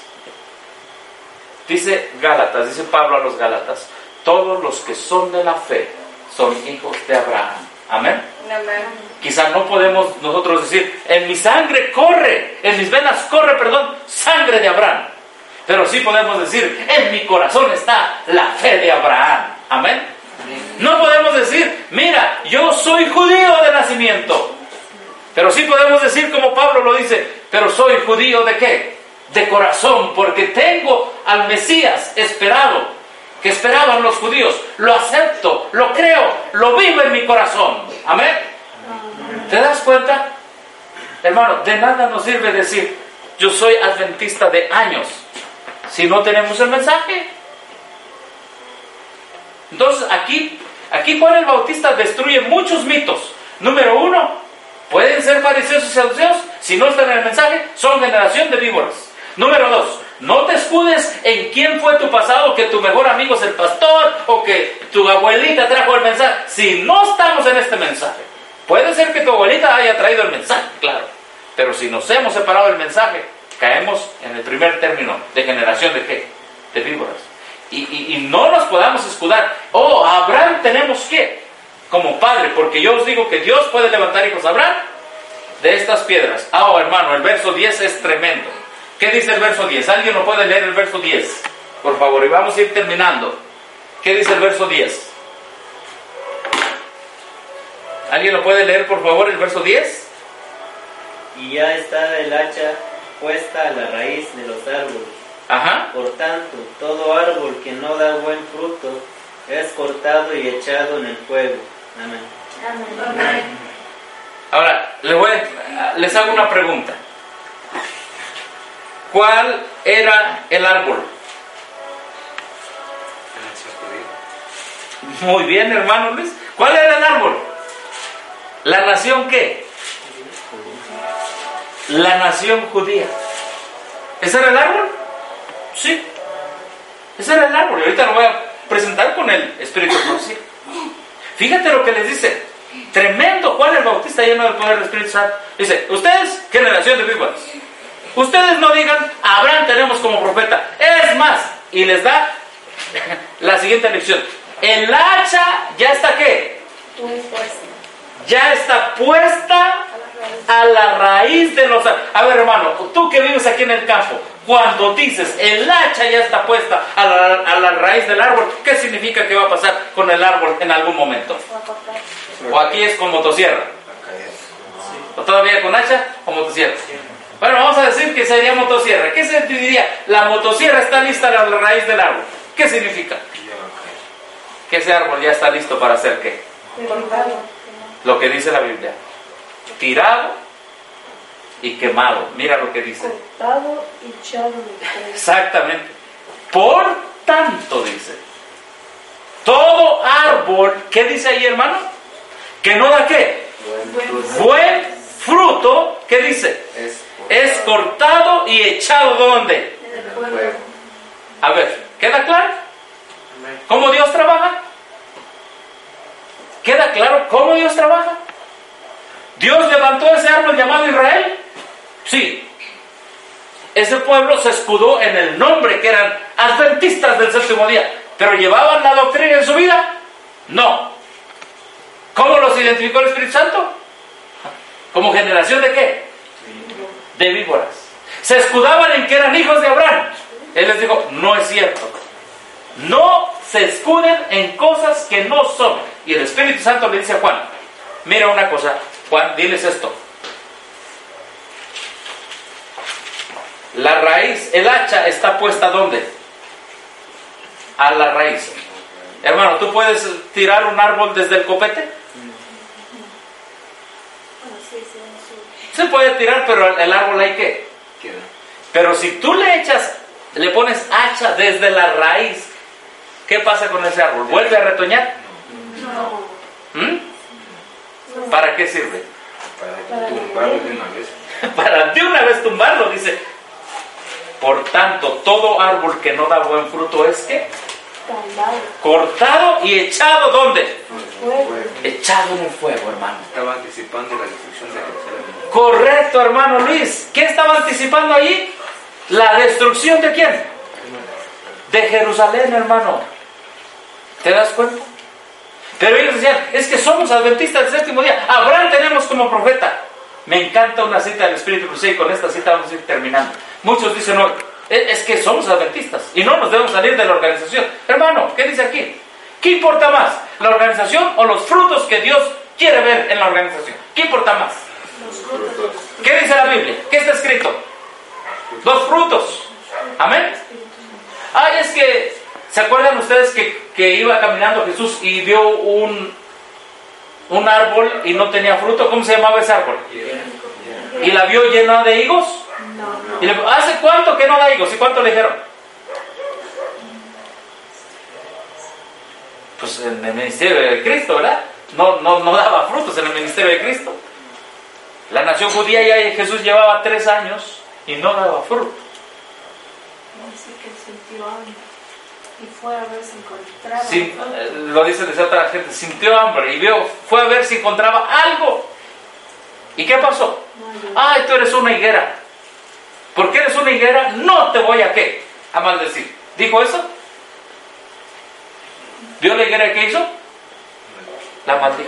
dice Pablo a los Gálatas, todos los que son de la fe son hijos de Abraham. Amén. Quizá no podemos nosotros decir, en mi sangre corre, en mis venas corre, sangre de Abraham. Pero sí podemos decir, en mi corazón está la fe de Abraham. Amén. No podemos decir, mira, yo soy judío de nacimiento. Pero sí podemos decir, como Pablo lo dice, pero soy judío ¿de qué? De corazón, porque tengo al Mesías esperado, que esperaban los judíos. Lo acepto, lo creo, lo vivo en mi corazón. Amén. ¿Te das cuenta? Hermano, de nada nos sirve decir, yo soy adventista de años, si no tenemos el mensaje. Entonces aquí Juan el Bautista destruye muchos mitos. Número 1, pueden ser fariseos y saduceos, si no están en el mensaje, son generación de víboras. Número 2, no te escudes en quién fue tu pasado, que tu mejor amigo es el pastor, o que tu abuelita trajo el mensaje. Si no estamos en este mensaje, puede ser que tu abuelita haya traído el mensaje, claro, pero si nos hemos separado del mensaje, caemos en el primer término de generación de ¿qué? De víboras. Y no nos podamos escudar. Oh, a Abraham tenemos ¿qué? Como padre, porque yo os digo que Dios puede levantar hijos a Abraham de estas piedras. Oh, hermano, el verso 10 es tremendo. ¿Qué dice el verso 10? ¿Alguien no puede leer el verso 10? Por favor, y vamos a ir terminando. ¿Qué dice el verso 10? ¿Alguien lo puede leer, por favor, el verso 10? Y ya está el hacha puesta a la raíz de los árboles. Ajá. Por tanto, todo árbol que no da buen fruto es cortado y echado en el fuego. Amén. Ahora, les hago una pregunta. ¿Cuál era el árbol? Muy bien, hermano Luis. ¿Cuál era el árbol? ¿La nación qué? La nación judía. ¿Ese era el árbol? Sí. Ese era el árbol. Y ahorita lo voy a presentar con el Espíritu Santo. Fíjate lo que les dice. Tremendo. Juan el Bautista, lleno del poder del Espíritu Santo. Dice, ustedes, generación de víboras, ustedes no digan, a Abraham tenemos como profeta. Es más, y les da la siguiente lección. El hacha ya está ¿qué? Ya está puesta a la raíz de los árboles. A ver, hermano, tú que vives aquí en el campo, cuando dices el hacha ya está puesta a la raíz del árbol, ¿qué significa que va a pasar con el árbol en algún momento? ¿O aquí es con motosierra? ¿O todavía con hacha o motosierra? Bueno, vamos a decir que sería motosierra. ¿Qué se diría? La motosierra está lista a la raíz del árbol. ¿Qué significa? Que ese árbol ya está listo para hacer ¿qué? Lo que dice la Biblia. Tirado y quemado. Mira lo que dice. Cortado y echado en el fuego. Exactamente. Por tanto, dice, todo árbol, ¿qué dice ahí, hermano? Que no da ¿qué? Buen fruto, ¿qué dice? Es cortado y echado ¿dónde? En el fuego. A ver, ¿queda claro? ¿Cómo Dios trabaja? ¿Queda claro cómo Dios trabaja? ¿Dios levantó ese árbol llamado Israel? Sí. Ese pueblo se escudó en el nombre, que eran adventistas del séptimo día. ¿Pero llevaban la doctrina en su vida? No. ¿Cómo los identificó el Espíritu Santo? ¿Como generación de qué? De víboras. Se escudaban en que eran hijos de Abraham. Él les dijo, no es cierto. No se escuden en cosas que no son. Y el Espíritu Santo le dice a Juan, mira una cosa, Juan, diles esto. La raíz, el hacha está puesta ¿dónde? A la raíz. Hermano, ¿tú puedes tirar un árbol desde el copete? Se puede tirar, pero el árbol hay que. Pero si tú le pones hacha desde la raíz, ¿qué pasa con ese árbol? ¿Vuelve a retoñar? No. ¿Para qué sirve? Para tumbarlo de una vez. Para de una vez tumbarlo, dice. Por tanto, todo árbol que no da buen fruto es ¿qué? Cortado y echado ¿dónde? Echado en el fuego, hermano. Estaba anticipando la destrucción de Jerusalén. Correcto, hermano Luis. ¿Qué estaba anticipando allí? ¿La destrucción de quién? De Jerusalén, hermano. ¿Te das cuenta? Pero ellos decían, es que somos adventistas del séptimo día. Abraham tenemos como profeta. Me encanta una cita del Espíritu Santo y con esta cita vamos a ir terminando. Muchos dicen, no, es que somos adventistas y no nos debemos salir de la organización. Hermano, ¿qué dice aquí? ¿Qué importa más? ¿La organización o los frutos que Dios quiere ver en la organización? ¿Qué importa más? ¿Qué dice la Biblia? ¿Qué está escrito? Los frutos. Amén. Ay, es que, ¿se acuerdan ustedes que iba caminando Jesús y vio un árbol y no tenía fruto? ¿Cómo se llamaba ese árbol? ¿Y la vio llena de higos? No. ¿Y hace cuánto que no da higos? ¿Y cuánto le dijeron? Pues en el ministerio de Cristo, ¿verdad? No daba frutos en el ministerio de Cristo. La nación judía ya Jesús llevaba 3 años y no daba fruto. Dice que sintió hambre y fue a ver si encontraba. Sí, lo dice de otra gente, sintió hambre y fue a ver si encontraba algo. ¿Y qué pasó? Ay, tú eres una higuera. ¿Por qué eres una higuera? No te voy a ¿qué? A maldecir. ¿Dijo eso? ¿Vio la higuera que hizo? La maldijo.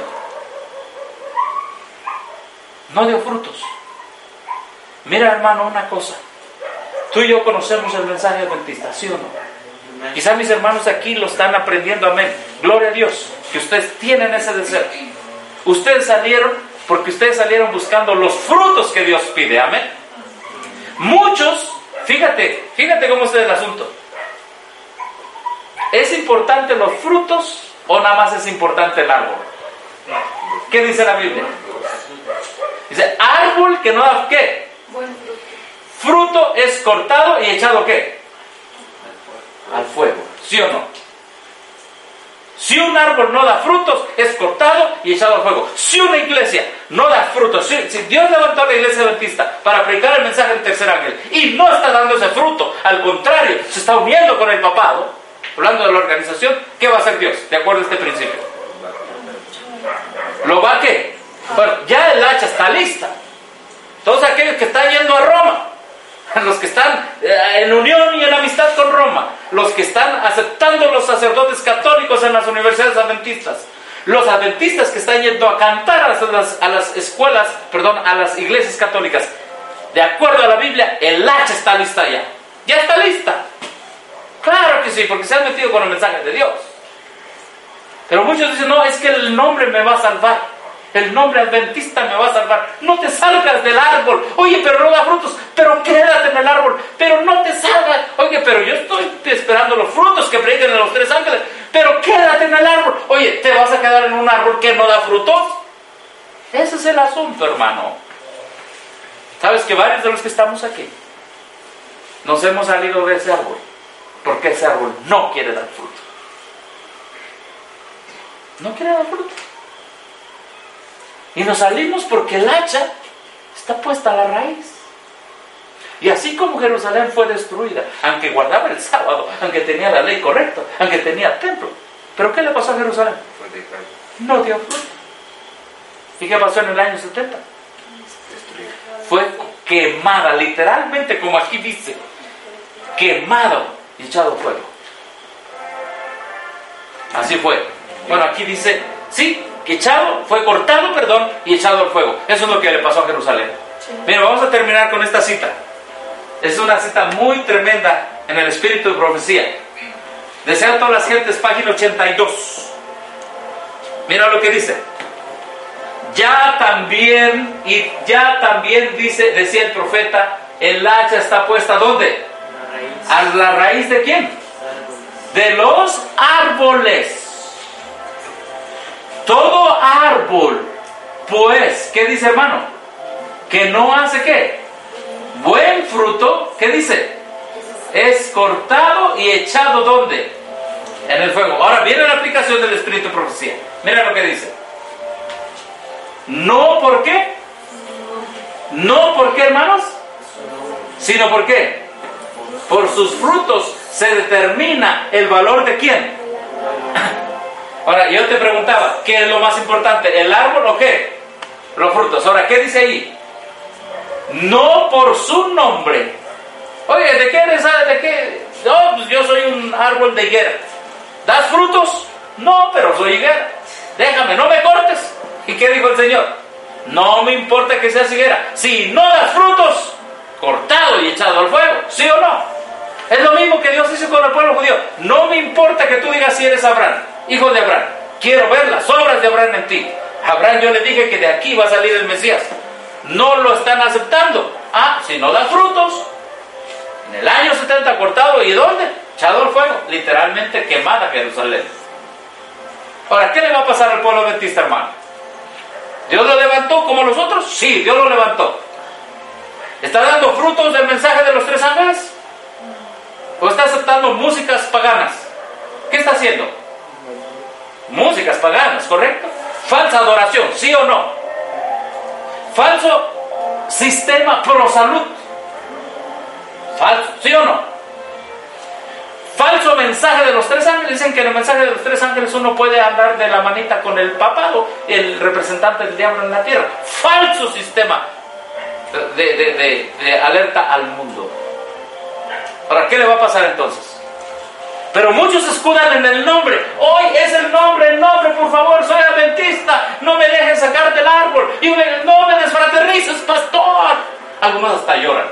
No dio frutos. Mira, hermano, una cosa. Tú y yo conocemos el mensaje adventista, ¿sí o no? Quizás mis hermanos aquí lo están aprendiendo, amén. Gloria a Dios, que ustedes tienen ese deseo. Ustedes salieron porque ustedes salieron buscando los frutos que Dios pide, amén. Muchos, fíjate cómo está el asunto. ¿Es importante los frutos o nada más es importante el árbol? ¿Qué dice la Biblia? Dice, árbol que no da ¿qué? Buen fruto. Fruto es cortado y echado ¿qué? Al fuego, ¿sí o no? Si un árbol no da frutos, es cortado y echado al fuego. Si una iglesia no da frutos, si Dios levantó a la iglesia adventista para predicar el mensaje del tercer ángel y no está dando ese fruto, al contrario, se está uniendo con el papado, hablando de la organización, ¿qué va a hacer Dios? De acuerdo a este principio. ¿Lo va a qué? Bueno, ya el hacha está lista. Todos aquellos que están yendo a Roma, los que están en unión y en amistad con Roma, los que están aceptando los sacerdotes católicos en las universidades adventistas, los adventistas que están yendo a cantar a las escuelas, a las iglesias católicas, de acuerdo a la Biblia, el hacha está lista ya. Ya está lista. Claro que sí, porque se han metido con el mensaje de Dios. Pero muchos dicen, no, es que el nombre me va a salvar. El nombre adventista me va a salvar. No te salgas del árbol. Oye, pero no da frutos. Pero quédate en el árbol. Pero no te salgas. Oye, pero yo estoy esperando los frutos que predican los 3 ángeles. Pero quédate en el árbol. Oye, ¿te vas a quedar en un árbol que no da frutos? Ese es el asunto, hermano. ¿Sabes que varios de los que estamos aquí nos hemos salido de ese árbol? Porque ese árbol no quiere dar fruto. No quiere dar fruto. Y nos salimos porque el hacha está puesta a la raíz. Y así como Jerusalén fue destruida, aunque guardaba el sábado, aunque tenía la ley correcta, aunque tenía templo, ¿pero qué le pasó a Jerusalén? No dio fruto. ¿Y qué pasó en el año 70? Fue quemada, literalmente, como aquí dice, quemado y echado a fuego. Así fue. Bueno, aquí dice, sí, que echado, fue cortado, y echado al fuego. Eso es lo que le pasó a Jerusalén. Mira, vamos a terminar con esta cita. Es una cita muy tremenda en el espíritu de profecía. Desean todas las gentes, página 82. Mira lo que dice. Ya también decía el profeta, el hacha está puesta ¿dónde? ¿A la raíz de quién? De los árboles. Todo árbol, pues, ¿qué dice, hermano? Que no hace ¿qué? Buen fruto, ¿qué dice? Es cortado y echado ¿dónde? En el fuego. Ahora viene la aplicación del espíritu de profecía. Mira lo que dice. No, ¿por qué? No, ¿por qué, hermanos? Sino, ¿por qué? Por sus frutos se determina el valor de quién. Ahora, yo te preguntaba, ¿qué es lo más importante? ¿El árbol o qué? Los frutos. Ahora, ¿qué dice ahí? No por su nombre. Oye, ¿de qué eres? ¿De qué? No, pues yo soy un árbol de higuera. ¿Das frutos? No, pero soy higuera. Déjame, no me cortes. ¿Y qué dijo el Señor? No me importa que seas higuera. Si no das frutos, cortado y echado al fuego. ¿Sí o no? Es lo mismo que Dios hizo con el pueblo judío. No me importa que tú digas si eres Abraham, hijo de Abraham. Quiero ver las obras de Abraham en ti. Abraham, yo le dije que de aquí va a salir el Mesías. No lo están aceptando. Si no das frutos, en el año 70 cortado, ¿y dónde? Echado al fuego. Literalmente quemada Jerusalén. Ahora, ¿qué le va a pasar al pueblo adventista, hermano? ¿Dios lo levantó como los otros? Sí, Dios lo levantó. ¿Está dando frutos del mensaje de los 3 ángeles? ¿O está aceptando músicas paganas? ¿Qué está haciendo? Músicas paganas, ¿correcto? Falsa adoración, ¿sí o no? Falso sistema pro salud. Falso, ¿sí o no? Falso mensaje de los 3 ángeles. Dicen que en el mensaje de los 3 ángeles uno puede andar de la manita con el papado, el representante del diablo en la tierra. Falso sistema de alerta al mundo. Ahora, ¿qué le va a pasar entonces? Pero muchos se escudan en el nombre. Hoy es el nombre, por favor, soy adventista. No me dejes sacar del árbol. Y no me desfraternices, pastor. Algunos hasta lloran.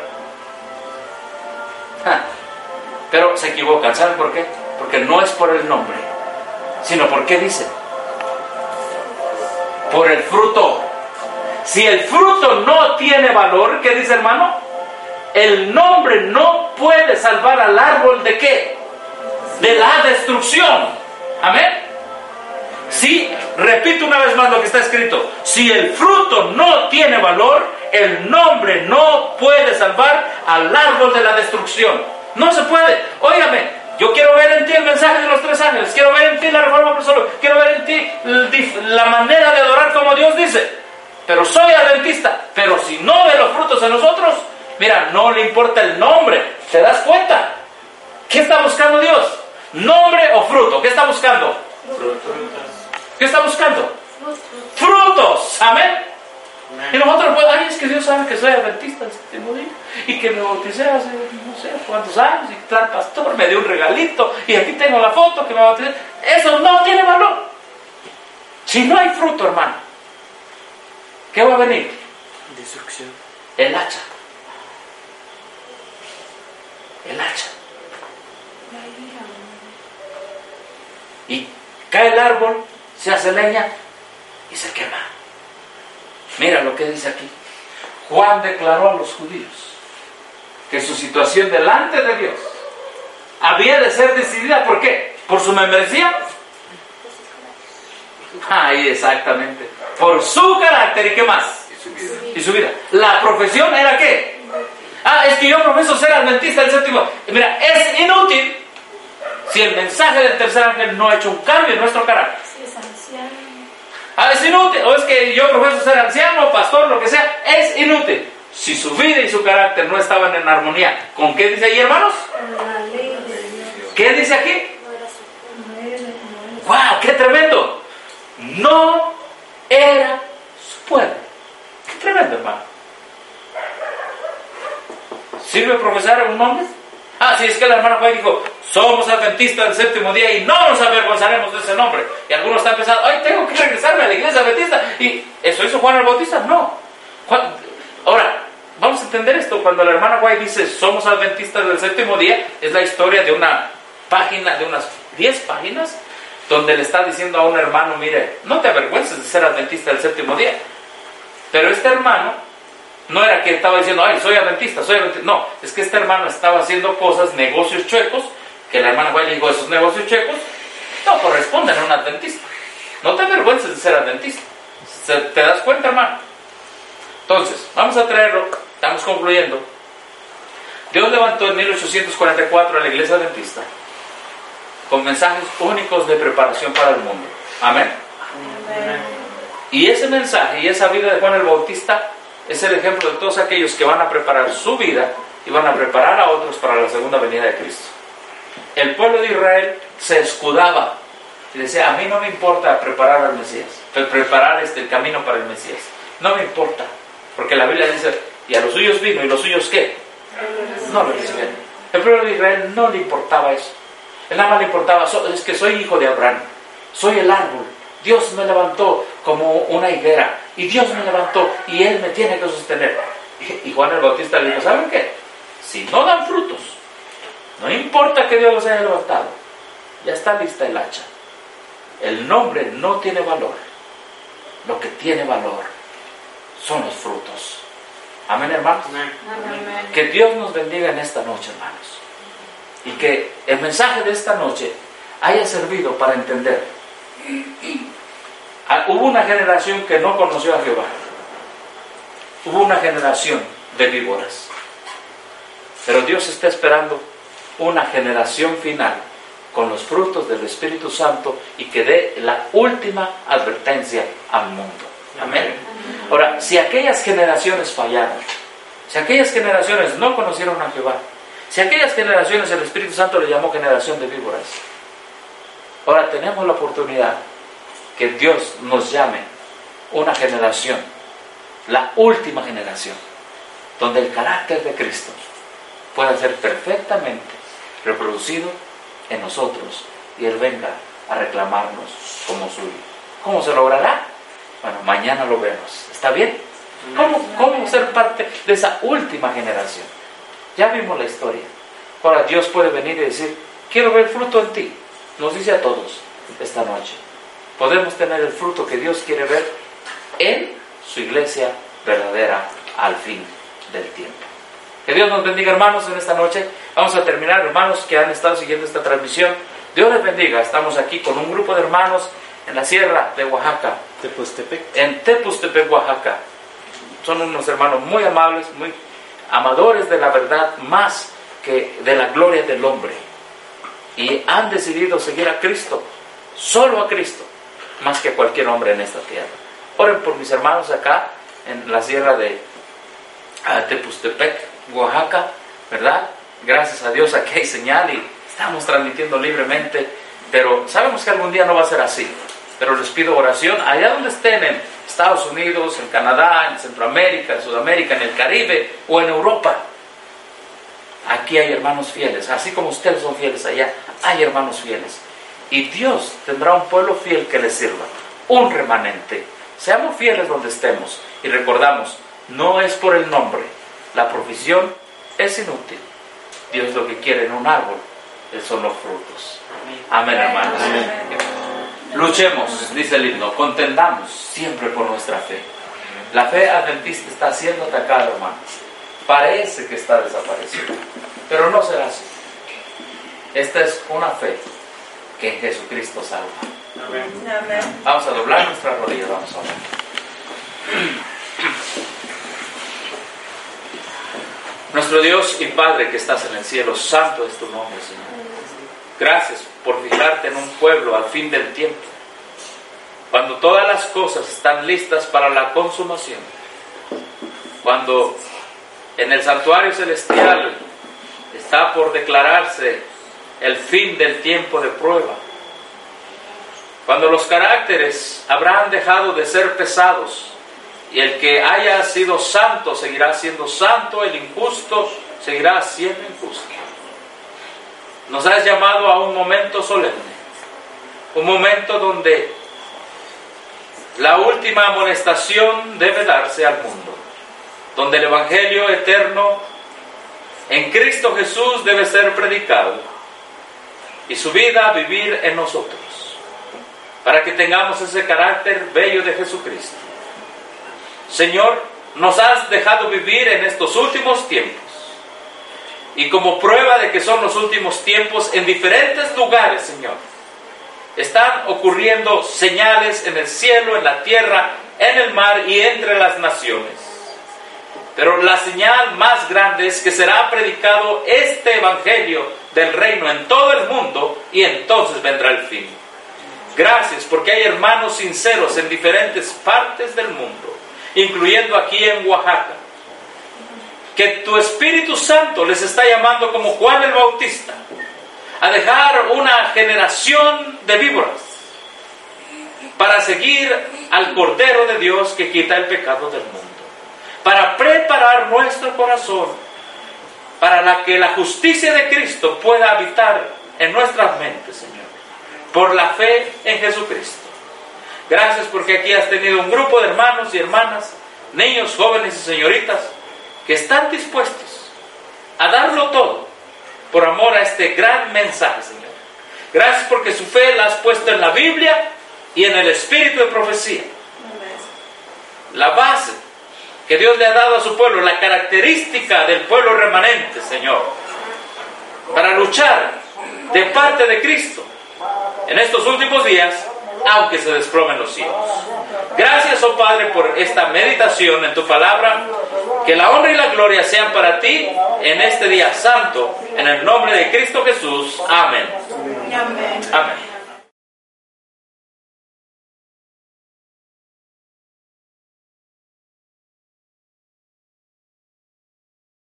Pero se equivocan. ¿Saben por qué? Porque no es por el nombre, sino porque dice: por el fruto. Si el fruto no tiene valor, ¿qué dice, hermano? El nombre no puede salvar al árbol ¿de qué? De la destrucción. Amén. Sí, repito una vez más lo que está escrito. Si el fruto no tiene valor, el nombre no puede salvar al árbol de la destrucción. No se puede. Óigame, yo quiero ver en ti el mensaje de los 3 ángeles. Quiero ver en ti la reforma personal. Quiero ver en ti la manera de adorar como Dios dice. Pero soy adventista. Pero si no ve los frutos en nosotros, mira, no le importa el nombre. ¿Te das cuenta? ¿Qué está buscando Dios? ¿Nombre o fruto? ¿Qué está buscando? ¿Qué está buscando? Frutos. Amén. Y nosotros, pues, es que Dios sabe que soy adventista y que me bauticé hace no sé cuántos años y tal pastor me dio un regalito y aquí tengo la foto que me bauticé. Eso no tiene valor. Si no hay fruto, hermano, ¿qué va a venir? Destrucción. El hacha. El hacha. Y cae el árbol, se hace leña y se quema. Mira lo que dice aquí. Juan declaró a los judíos que su situación delante de Dios había de ser decidida. ¿Por qué? ¿Por su membresía? Ahí exactamente. Por su carácter. ¿Y qué más? Y su vida. La profesión era ¿qué? Es que yo profeso ser adventista del séptimo. Mira, es inútil si el mensaje del tercer ángel no ha hecho un cambio en nuestro carácter. Es inútil. O es que yo profeso ser anciano, pastor, lo que sea. Es inútil si su vida y su carácter no estaban en armonía. ¿Con qué dice ahí, hermanos? ¿Qué dice aquí? ¡Wow! ¡Qué tremendo! No era su pueblo. ¡Qué tremendo, hermano! ¿Sirve profesar un nombre? Sí, es que la hermana Juan dijo: somos adventistas del séptimo día y no nos avergonzaremos de ese nombre. Y algunos están pensando: ay, tengo que regresarme a la iglesia adventista. ¿Y eso hizo Juan el Bautista? No. Ahora, vamos a entender esto. Cuando la hermana White dice somos adventistas del séptimo día, es la historia de una página, de unas 10 páginas, donde le está diciendo a un hermano, mire, no te avergüences de ser adventista del séptimo día. Pero este hermano no era que estaba diciendo, ay, soy adventista. No, es que este hermano estaba haciendo cosas, negocios chuecos, que la hermana fue y le dijo, esos negocios chuecos no corresponden a un adventista. No te avergüences de ser adventista. ¿Te das cuenta, hermano? Entonces, vamos a traerlo, estamos concluyendo. Dios levantó en 1844 a la iglesia adventista con mensajes únicos de preparación para el mundo. Amén. Amén. Y ese mensaje y esa vida de Juan el Bautista es el ejemplo de todos aquellos que van a preparar su vida y van a preparar a otros para la segunda venida de Cristo. El pueblo de Israel se escudaba y decía, a mí no me importa preparar al Mesías, preparar el camino para el Mesías. No me importa, porque la Biblia dice, y a los suyos vino, y los suyos ¿qué? No lo recibieron. El pueblo de Israel no le importaba eso. Él nada más le importaba, es que soy hijo de Abraham, soy el árbol. Dios me levantó como una higuera, y Dios me levantó, y Él me tiene que sostener. Y Juan el Bautista le dijo, ¿saben qué? Si no dan frutos, no importa que Dios los haya levantado, ya está lista el hacha. El nombre no tiene valor. Lo que tiene valor son los frutos. Amén, hermanos. Amén. Que Dios nos bendiga en esta noche, hermanos. Y que el mensaje de esta noche haya servido para entender. Hubo una generación que no conoció a Jehová. Hubo una generación de víboras. Pero Dios está esperando una generación final con los frutos del Espíritu Santo y que dé la última advertencia al mundo. Amén. Ahora, si aquellas generaciones fallaron, si aquellas generaciones no conocieron a Jehová, si aquellas generaciones el Espíritu Santo le llamó generación de víboras, ahora tenemos la oportunidad que Dios nos llame una generación, la última generación, donde el carácter de Cristo pueda ser perfectamente reproducido en nosotros y Él venga a reclamarnos como suyo. ¿Cómo se logrará? Bueno, mañana lo vemos. ¿Está bien? ¿Cómo ser parte de esa última generación? Ya vimos la historia. Ahora Dios puede venir y decir, quiero ver fruto en ti. Nos dice a todos esta noche. Podemos tener el fruto que Dios quiere ver en su iglesia verdadera al fin del tiempo. Que Dios nos bendiga, hermanos, en esta noche. Vamos a terminar, hermanos que han estado siguiendo esta transmisión. Dios les bendiga. Estamos aquí con un grupo de hermanos en la sierra de Oaxaca. En Tepuztepec, Oaxaca. Son unos hermanos muy amables, muy amadores de la verdad, más que de la gloria del hombre. Y han decidido seguir a Cristo, solo a Cristo, más que a cualquier hombre en esta tierra. Oren por mis hermanos acá, en la sierra de Tepuztepec, Oaxaca, ¿verdad? Gracias a Dios aquí hay señal y estamos transmitiendo libremente, pero sabemos que algún día no va a ser así. Pero les pido oración, allá donde estén, en Estados Unidos, en Canadá, en Centroamérica, en Sudamérica, en el Caribe o en Europa. Aquí hay hermanos fieles, así como ustedes son fieles allá, hay hermanos fieles. Y Dios tendrá un pueblo fiel que les sirva, un remanente. Seamos fieles donde estemos y recordamos, no es por el nombre, la profesión es inútil. Dios lo que quiere en un árbol son los frutos. Amén, hermanos. Amén. Luchemos, dice el himno, contendamos siempre por nuestra fe. La fe adventista está siendo atacada, hermanos. Parece que está desapareciendo, pero no será así. Esta es una fe que en Jesucristo salva. Amén. Vamos a doblar nuestras rodillas, vamos a orar. Nuestro Dios y Padre que estás en el cielo, santo es tu nombre, Señor. Gracias por fijarte en un pueblo al fin del tiempo, cuando todas las cosas están listas para la consumación, cuando en el santuario celestial está por declararse el fin del tiempo de prueba, cuando los caracteres habrán dejado de ser pesados y el que haya sido santo seguirá siendo santo, el injusto seguirá siendo injusto. Nos has llamado a un momento solemne, un momento donde la última amonestación debe darse al mundo, donde el Evangelio eterno en Cristo Jesús debe ser predicado, y su vida a vivir en nosotros, para que tengamos ese carácter bello de Jesucristo. Señor, nos has dejado vivir en estos últimos tiempos, y como prueba de que son los últimos tiempos, en diferentes lugares, Señor, están ocurriendo señales en el cielo, en la tierra, en el mar y entre las naciones. Pero la señal más grande es que será predicado este evangelio del reino en todo el mundo, y entonces vendrá el fin. Gracias, porque hay hermanos sinceros en diferentes partes del mundo, incluyendo aquí en Oaxaca, que tu Espíritu Santo les está llamando como Juan el Bautista a dejar una generación de víboras para seguir al Cordero de Dios que quita el pecado del mundo, para preparar nuestro corazón para que la justicia de Cristo pueda habitar en nuestras mentes, Señor, por la fe en Jesucristo. Gracias porque aquí has tenido un grupo de hermanos y hermanas, niños, jóvenes y señoritas, que están dispuestos a darlo todo por amor a este gran mensaje, Señor. Gracias porque su fe la has puesto en la Biblia y en el espíritu de profecía. La base que Dios le ha dado a su pueblo, la característica del pueblo remanente, Señor, para luchar de parte de Cristo en estos últimos días, aunque se desplomen los cielos. Gracias, oh Padre, por esta meditación en tu palabra. Que la honra y la gloria sean para ti en este día santo, en el nombre de Cristo Jesús. Amén. Amén.